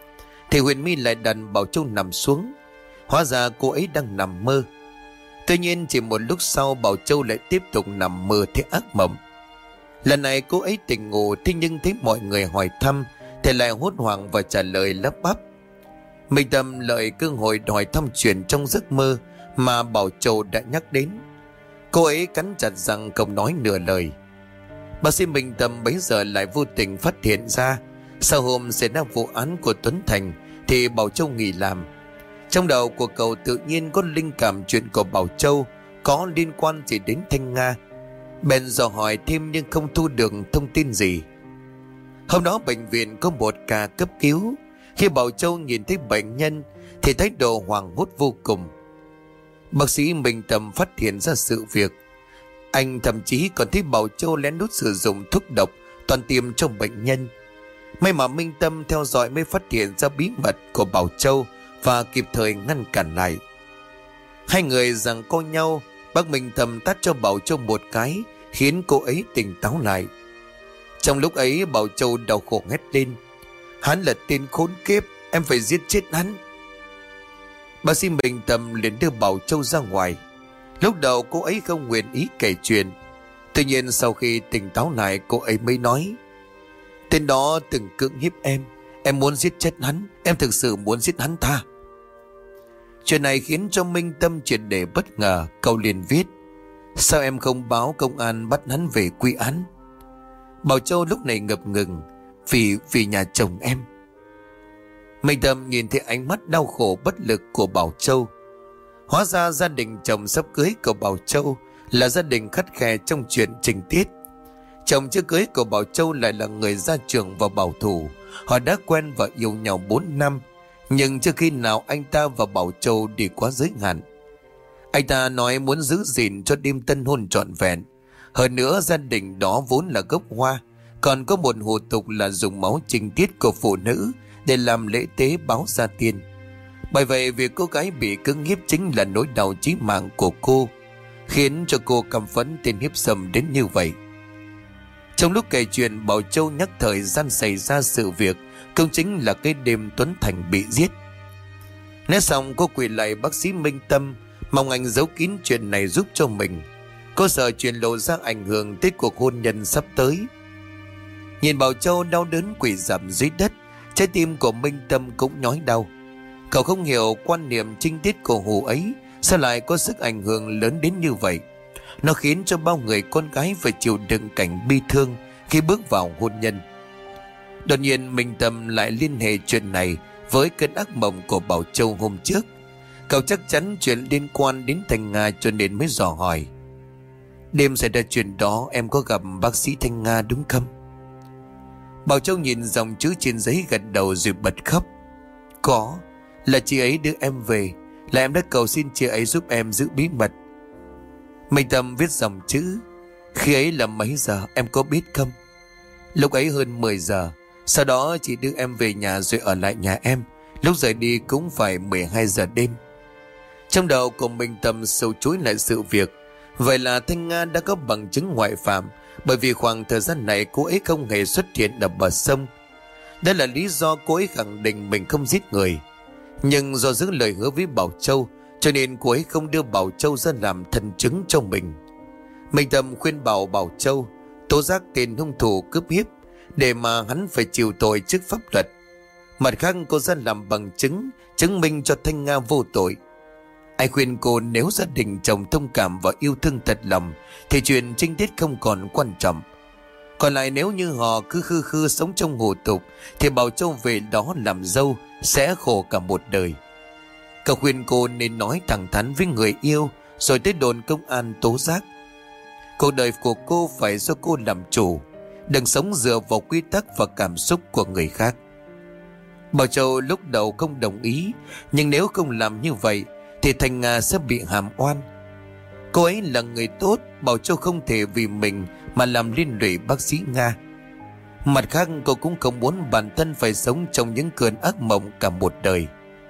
đặt Bảo Châu nằm xuống. Hóa ra cô ấy đang nằm mơ. Tuy nhiên chỉ một lúc sau Bảo Châu lại tiếp tục nằm mơ thấy ác mộng. Lần này cô ấy tỉnh ngủ, thế nhưng thấy mọi người hỏi thăm thì lại hốt hoảng và trả lời lắp bắp. Minh Tâm lợi cơ hội hỏi thăm chuyện trong giấc mơ mà Bảo Châu đã nhắc đến. Cô ấy cắn chặt răng không nói nửa lời. Bác sĩ Minh Tâm bấy giờ lại vô tình phát hiện ra sau hôm xảy ra vụ án của Tuấn Thành thì Bảo Châu nghỉ làm. Trong đầu của cậu tự nhiên có linh cảm chuyện của Bảo Châu có liên quan gì đến Thanh Nga. Bèn dò hỏi thêm nhưng không thu được thông tin gì. Hôm đó bệnh viện có một ca cấp cứu. Khi Bảo Châu nhìn thấy bệnh nhân thì thái độ hoảng hốt vô cùng. Bác sĩ Minh Tâm phát hiện ra sự việc. Anh thậm chí còn thấy Bảo Châu lén lút sử dụng thuốc độc toàn tiêm trong bệnh nhân. May mà Minh Tâm theo dõi mới phát hiện ra bí mật của Bảo Châu và kịp thời ngăn cản lại. Hai người giằng co nhau. Bác Minh Tâm tát cho Bảo Châu một cái khiến cô ấy tỉnh táo lại. Trong lúc ấy Bảo Châu đau khổ hét lên: hắn là tên khốn kiếp, em phải giết chết hắn. Bác sĩ Minh Tâm liền đưa Bảo Châu ra ngoài. Lúc đầu cô ấy không nguyện ý kể chuyện. Tuy nhiên sau khi tỉnh táo lại cô ấy mới nói: tên đó từng cưỡng hiếp em muốn giết chết hắn, em thực sự muốn giết hắn ta. Chuyện này khiến cho Minh Tâm triệt để bất ngờ. Cậu liền viết: Sao em không báo công an bắt hắn về quy án? Bảo Châu lúc này ngập ngừng. Vì nhà chồng em. Minh Tâm nhìn thấy ánh mắt đau khổ bất lực của Bảo Châu. Hóa ra gia đình chồng sắp cưới của Bảo Châu là gia đình khắt khe trong chuyện tình tiết. Chồng chưa cưới của Bảo Châu lại là người gia trưởng và bảo thủ. Họ đã quen và yêu nhau 4 năm, nhưng chưa khi nào anh ta và Bảo Châu đi quá giới hạn. Anh ta nói muốn giữ gìn cho đêm tân hôn trọn vẹn. Hơn nữa gia đình đó vốn là gốc Hoa, còn có một hủ tục là dùng máu trinh tiết của phụ nữ để làm lễ tế báo gia tiên. Bởi vậy việc cô gái bị cưỡng hiếp chính là nỗi đau chí mạng của cô, khiến cho cô căm phẫn tên hiếp dâm đến như vậy. Trong lúc kể chuyện, Bảo Châu nhắc thời gian xảy ra sự việc cũng chính là cái đêm Tuấn Thành bị giết. Nói xong cô quỳ lại bác sĩ Minh Tâm, mong anh giấu kín chuyện này giúp cho mình. Cô sợ chuyện lộ ra ảnh hưởng tới cuộc hôn nhân sắp tới. Nhìn Bảo Châu đau đớn quỳ rạp dưới đất, trái tim của Minh Tâm cũng nhói đau. Cậu không hiểu quan niệm trinh tiết của hù ấy sao lại có sức ảnh hưởng lớn đến như vậy. Nó khiến cho bao người con gái phải chịu đựng cảnh bi thương khi bước vào hôn nhân. Đột nhiên Minh Tâm lại liên hệ chuyện này với cơn ác mộng của Bảo Châu hôm trước. Cậu chắc chắn chuyện liên quan đến Thanh Nga cho nên mới dò hỏi. Đêm xảy ra chuyện đó em có gặp bác sĩ Thanh Nga đúng không? Bảo Châu nhìn dòng chữ trên giấy gật đầu rồi bật khóc. Có, là chị ấy đưa em về, là em đã cầu xin chị ấy giúp em giữ bí mật. Minh Tâm viết dòng chữ. Khi ấy là mấy giờ em có biết không? Lúc ấy hơn 10 giờ. Sau đó chị đưa em về nhà rồi ở lại nhà em. Lúc rời đi cũng phải 12 giờ đêm. Trong đầu của Minh Tâm sâu chuỗi lại sự việc. Vậy là Thanh Nga đã có bằng chứng ngoại phạm, bởi vì khoảng thời gian này cô ấy không hề xuất hiện ở bờ sông. Đây là lý do cô ấy khẳng định mình không giết người. Nhưng do giữ lời hứa với Bảo Châu, cho nên cô ấy không đưa Bảo Châu ra làm thân chứng cho mình. Minh Tâm khuyên Bảo Châu tố giác tên hung thủ cướp hiếp để mà hắn phải chịu tội trước pháp luật. Mặt khác cô ra làm bằng chứng chứng minh cho Thanh Nga vô tội. Ai khuyên cô nếu gia đình chồng thông cảm và yêu thương thật lòng thì chuyện trinh tiết không còn quan trọng. Còn lại nếu như họ cứ khư khư sống trong hủ tục thì Bảo Châu về đó làm dâu sẽ khổ cả một đời. Cậu khuyên cô nên nói thẳng thắn với người yêu rồi tới đồn công an tố giác. Cuộc đời của cô phải do cô làm chủ, đừng sống dựa vào quy tắc và cảm xúc của người khác. Bảo Châu lúc đầu không đồng ý, nhưng nếu không làm như vậy thì Thanh Nga sẽ bị hàm oan. Cô ấy là người tốt, Bảo Châu không thể vì mình mà làm liên lụy bác sĩ Nga. Mặt khác cô cũng không muốn bản thân phải sống trong những cơn ác mộng cả một đời.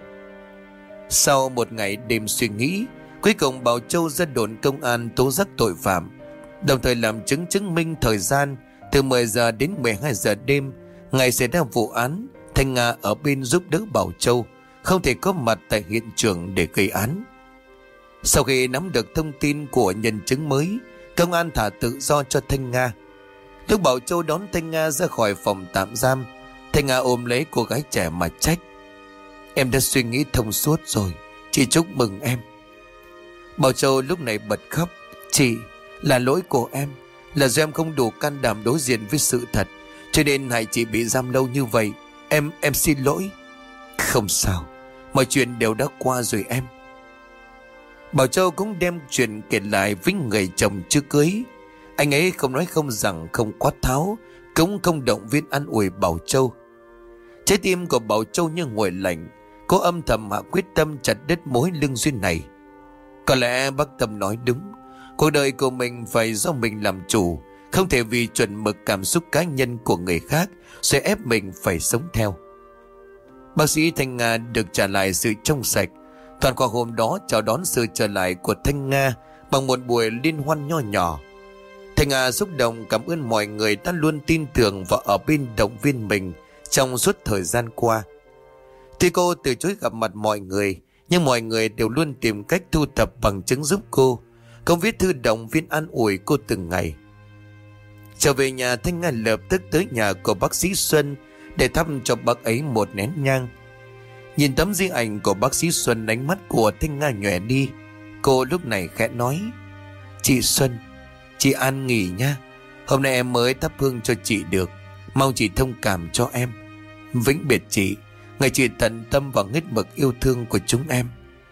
Sau một ngày đêm suy nghĩ, cuối cùng Bảo Châu ra đồn công an tố giác tội phạm, đồng thời làm chứng minh thời gian từ 10 giờ đến 12 giờ đêm ngày xảy ra vụ án. Thanh Nga ở bên giúp đỡ Bảo Châu, không thể có mặt tại hiện trường để gây án. Sau khi nắm được thông tin của nhân chứng mới, công an thả tự do cho Thanh Nga. Lúc Bảo Châu đón Thanh Nga ra khỏi phòng tạm giam, Thanh Nga ôm lấy cô gái trẻ mà trách. Em đã suy nghĩ thông suốt rồi, chị chúc mừng em. Bảo Châu lúc này bật khóc. Chị, là lỗi của em, là do em không đủ can đảm đối diện với sự thật, cho nên hại chị bị giam lâu như vậy. Em xin lỗi. Không sao, mọi chuyện đều đã qua rồi em. Bảo Châu cũng đem chuyện kể lại với người chồng chưa cưới. Anh ấy không nói không rằng, không quát tháo, cũng không động viên an ủi Bảo Châu. Trái tim của Bảo Châu như nguội lạnh. Cô âm thầm hạ quyết tâm chặt đứt mối lương duyên này. Có lẽ bác Tâm nói đúng, cuộc đời của mình phải do mình làm chủ, không thể vì chuẩn mực cảm xúc cá nhân của người khác sẽ ép mình phải sống theo. Bác sĩ Thanh Nga được trả lại sự trong sạch. Toàn khoa hôm đó chào đón sự trở lại của Thanh Nga bằng một buổi liên hoan nho nhỏ. Thanh Nga xúc động cảm ơn mọi người đã luôn tin tưởng và ở bên động viên mình trong suốt thời gian qua. Tuy cô từ chối gặp mặt mọi người, nhưng mọi người đều luôn tìm cách thu thập bằng chứng giúp cô. Cô viết thư động viên an ủi cô từng ngày. Trở về nhà, Thanh Nga lập tức tới nhà của bác sĩ Xuân để thăm cho bác ấy một nén nhang. Nhìn tấm di ảnh của bác sĩ Xuân, ánh mắt của Thanh Nga nhòe đi. Cô lúc này khẽ nói. Chị Xuân, chị an nghỉ nha. Hôm nay em mới thắp hương cho chị được. Mong chị thông cảm cho em. Vĩnh biệt chị, người chị tận tâm và hết mực yêu thương của chúng em.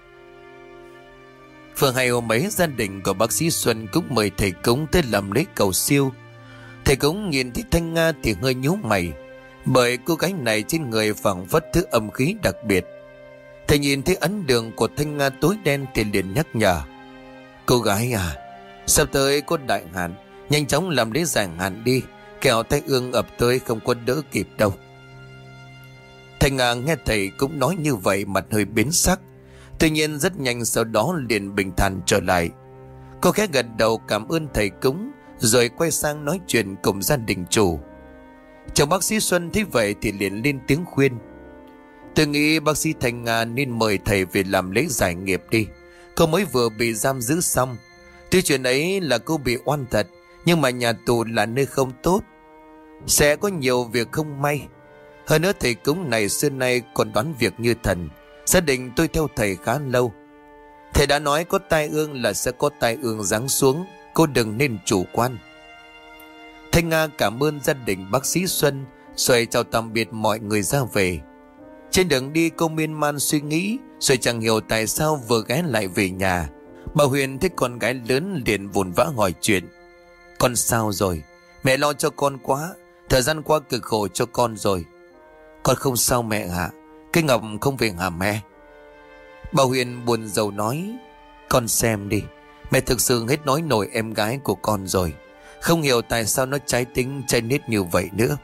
Phương hay hôm ấy gia đình của bác sĩ Xuân cũng mời thầy cúng tới làm lễ cầu siêu. Thầy cúng nhìn thấy Thanh Nga thì hơi nhíu mày, bởi cô gái này trên người phảng phất thứ âm khí đặc biệt. Thầy nhìn thấy ấn đường của Thanh Nga tối đen thì liền nhắc nhở: cô gái à, sắp tới có đại hạn, nhanh chóng làm lễ giải hạn đi, kẻo tai ương ập tới không có đỡ kịp đâu. Thanh Nga nghe thầy cũng nói như vậy, mặt hơi biến sắc. Tuy nhiên rất nhanh sau đó liền bình thản trở lại. Cô khẽ gật đầu cảm ơn thầy cúng, rồi quay sang nói chuyện cùng gia đình chủ. Chồng bác sĩ Xuân thấy vậy thì liền lên tiếng khuyên: tôi nghĩ bác sĩ Thanh Nga nên mời thầy về làm lễ giải nghiệp đi. Cô mới vừa bị giam giữ xong. Tuy chuyện ấy là cô bị oan thật, nhưng mà nhà tù là nơi không tốt, sẽ có nhiều việc không may. Hơn nữa thầy cúng này xưa nay còn đoán việc như thần. Gia đình tôi theo thầy khá lâu. Thầy đã nói có tai ương là sẽ có tai ương giáng xuống, cô đừng nên chủ quan. Thanh Nga cảm ơn gia đình bác sĩ Xuân, rồi chào tạm biệt mọi người ra về. Trên đường đi cô miên man suy nghĩ, rồi chẳng hiểu tại sao vừa ghé lại về nhà, bà Huyền thấy con gái lớn liền vội vã hỏi chuyện: con sao rồi? Mẹ lo cho con quá, thời gian qua cực khổ cho con rồi. Con không sao mẹ ạ. Cái Ngọc không về hả mẹ? Bà Huyền buồn rầu nói: con xem đi, mẹ thực sự hết nói nổi em gái của con rồi. Không hiểu tại sao nó trái tính trái nết như vậy nữa.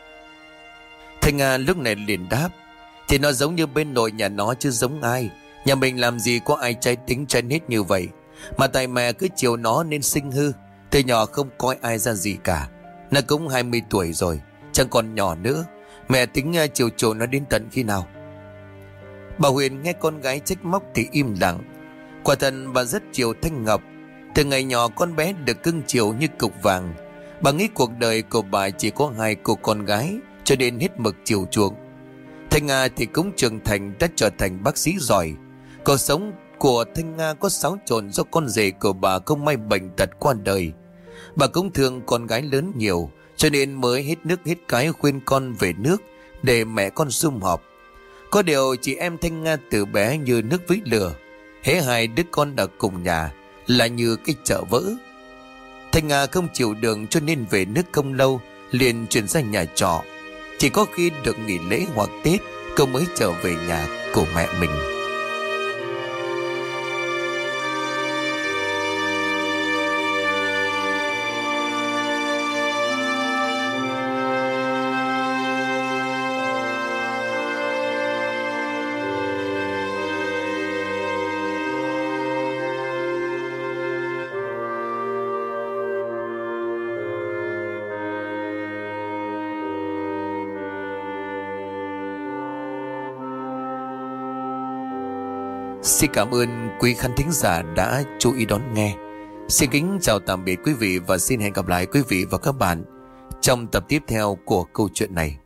Thanh Nga lúc này liền đáp: thì nó giống như bên nội nhà nó chứ giống ai. Nhà mình làm gì có ai trái tính trái nết như vậy. Mà tại mẹ cứ chiều nó nên sinh hư. Từ nhỏ không coi ai ra gì cả. Nó cũng 20 tuổi rồi, chẳng còn nhỏ nữa. Mẹ tính chiều chuộng nó đến tận khi nào? Bà Huyền nghe con gái trách móc thì im lặng. Quả thật bà rất chiều Thanh Ngọc. Từ ngày nhỏ con bé được cưng chiều như cục vàng. Bà nghĩ cuộc đời của bà chỉ có 2 cô con gái, cho nên hết mực chiều chuộng. Thanh Nga thì cũng trưởng thành, đã trở thành bác sĩ giỏi. Cuộc sống của Thanh Nga có xáo trộn do con rể của bà không may bệnh tật qua đời. Bà cũng thương con gái lớn nhiều, cho nên mới hết nước hết cái khuyên con về nước để mẹ con sum họp. Có điều chị em Thanh Nga từ bé như nước với lửa, hễ 2 đứa con ở cùng nhà là như cái chợ vỡ. Thanh Nga không chịu đựng cho nên về nước không lâu liền chuyển ra nhà trọ. Chỉ có khi được nghỉ lễ hoặc Tết cô mới trở về nhà của mẹ mình. Xin cảm ơn quý khán thính giả đã chú ý đón nghe. Xin kính chào tạm biệt quý vị và xin hẹn gặp lại quý vị và các bạn trong tập tiếp theo của câu chuyện này.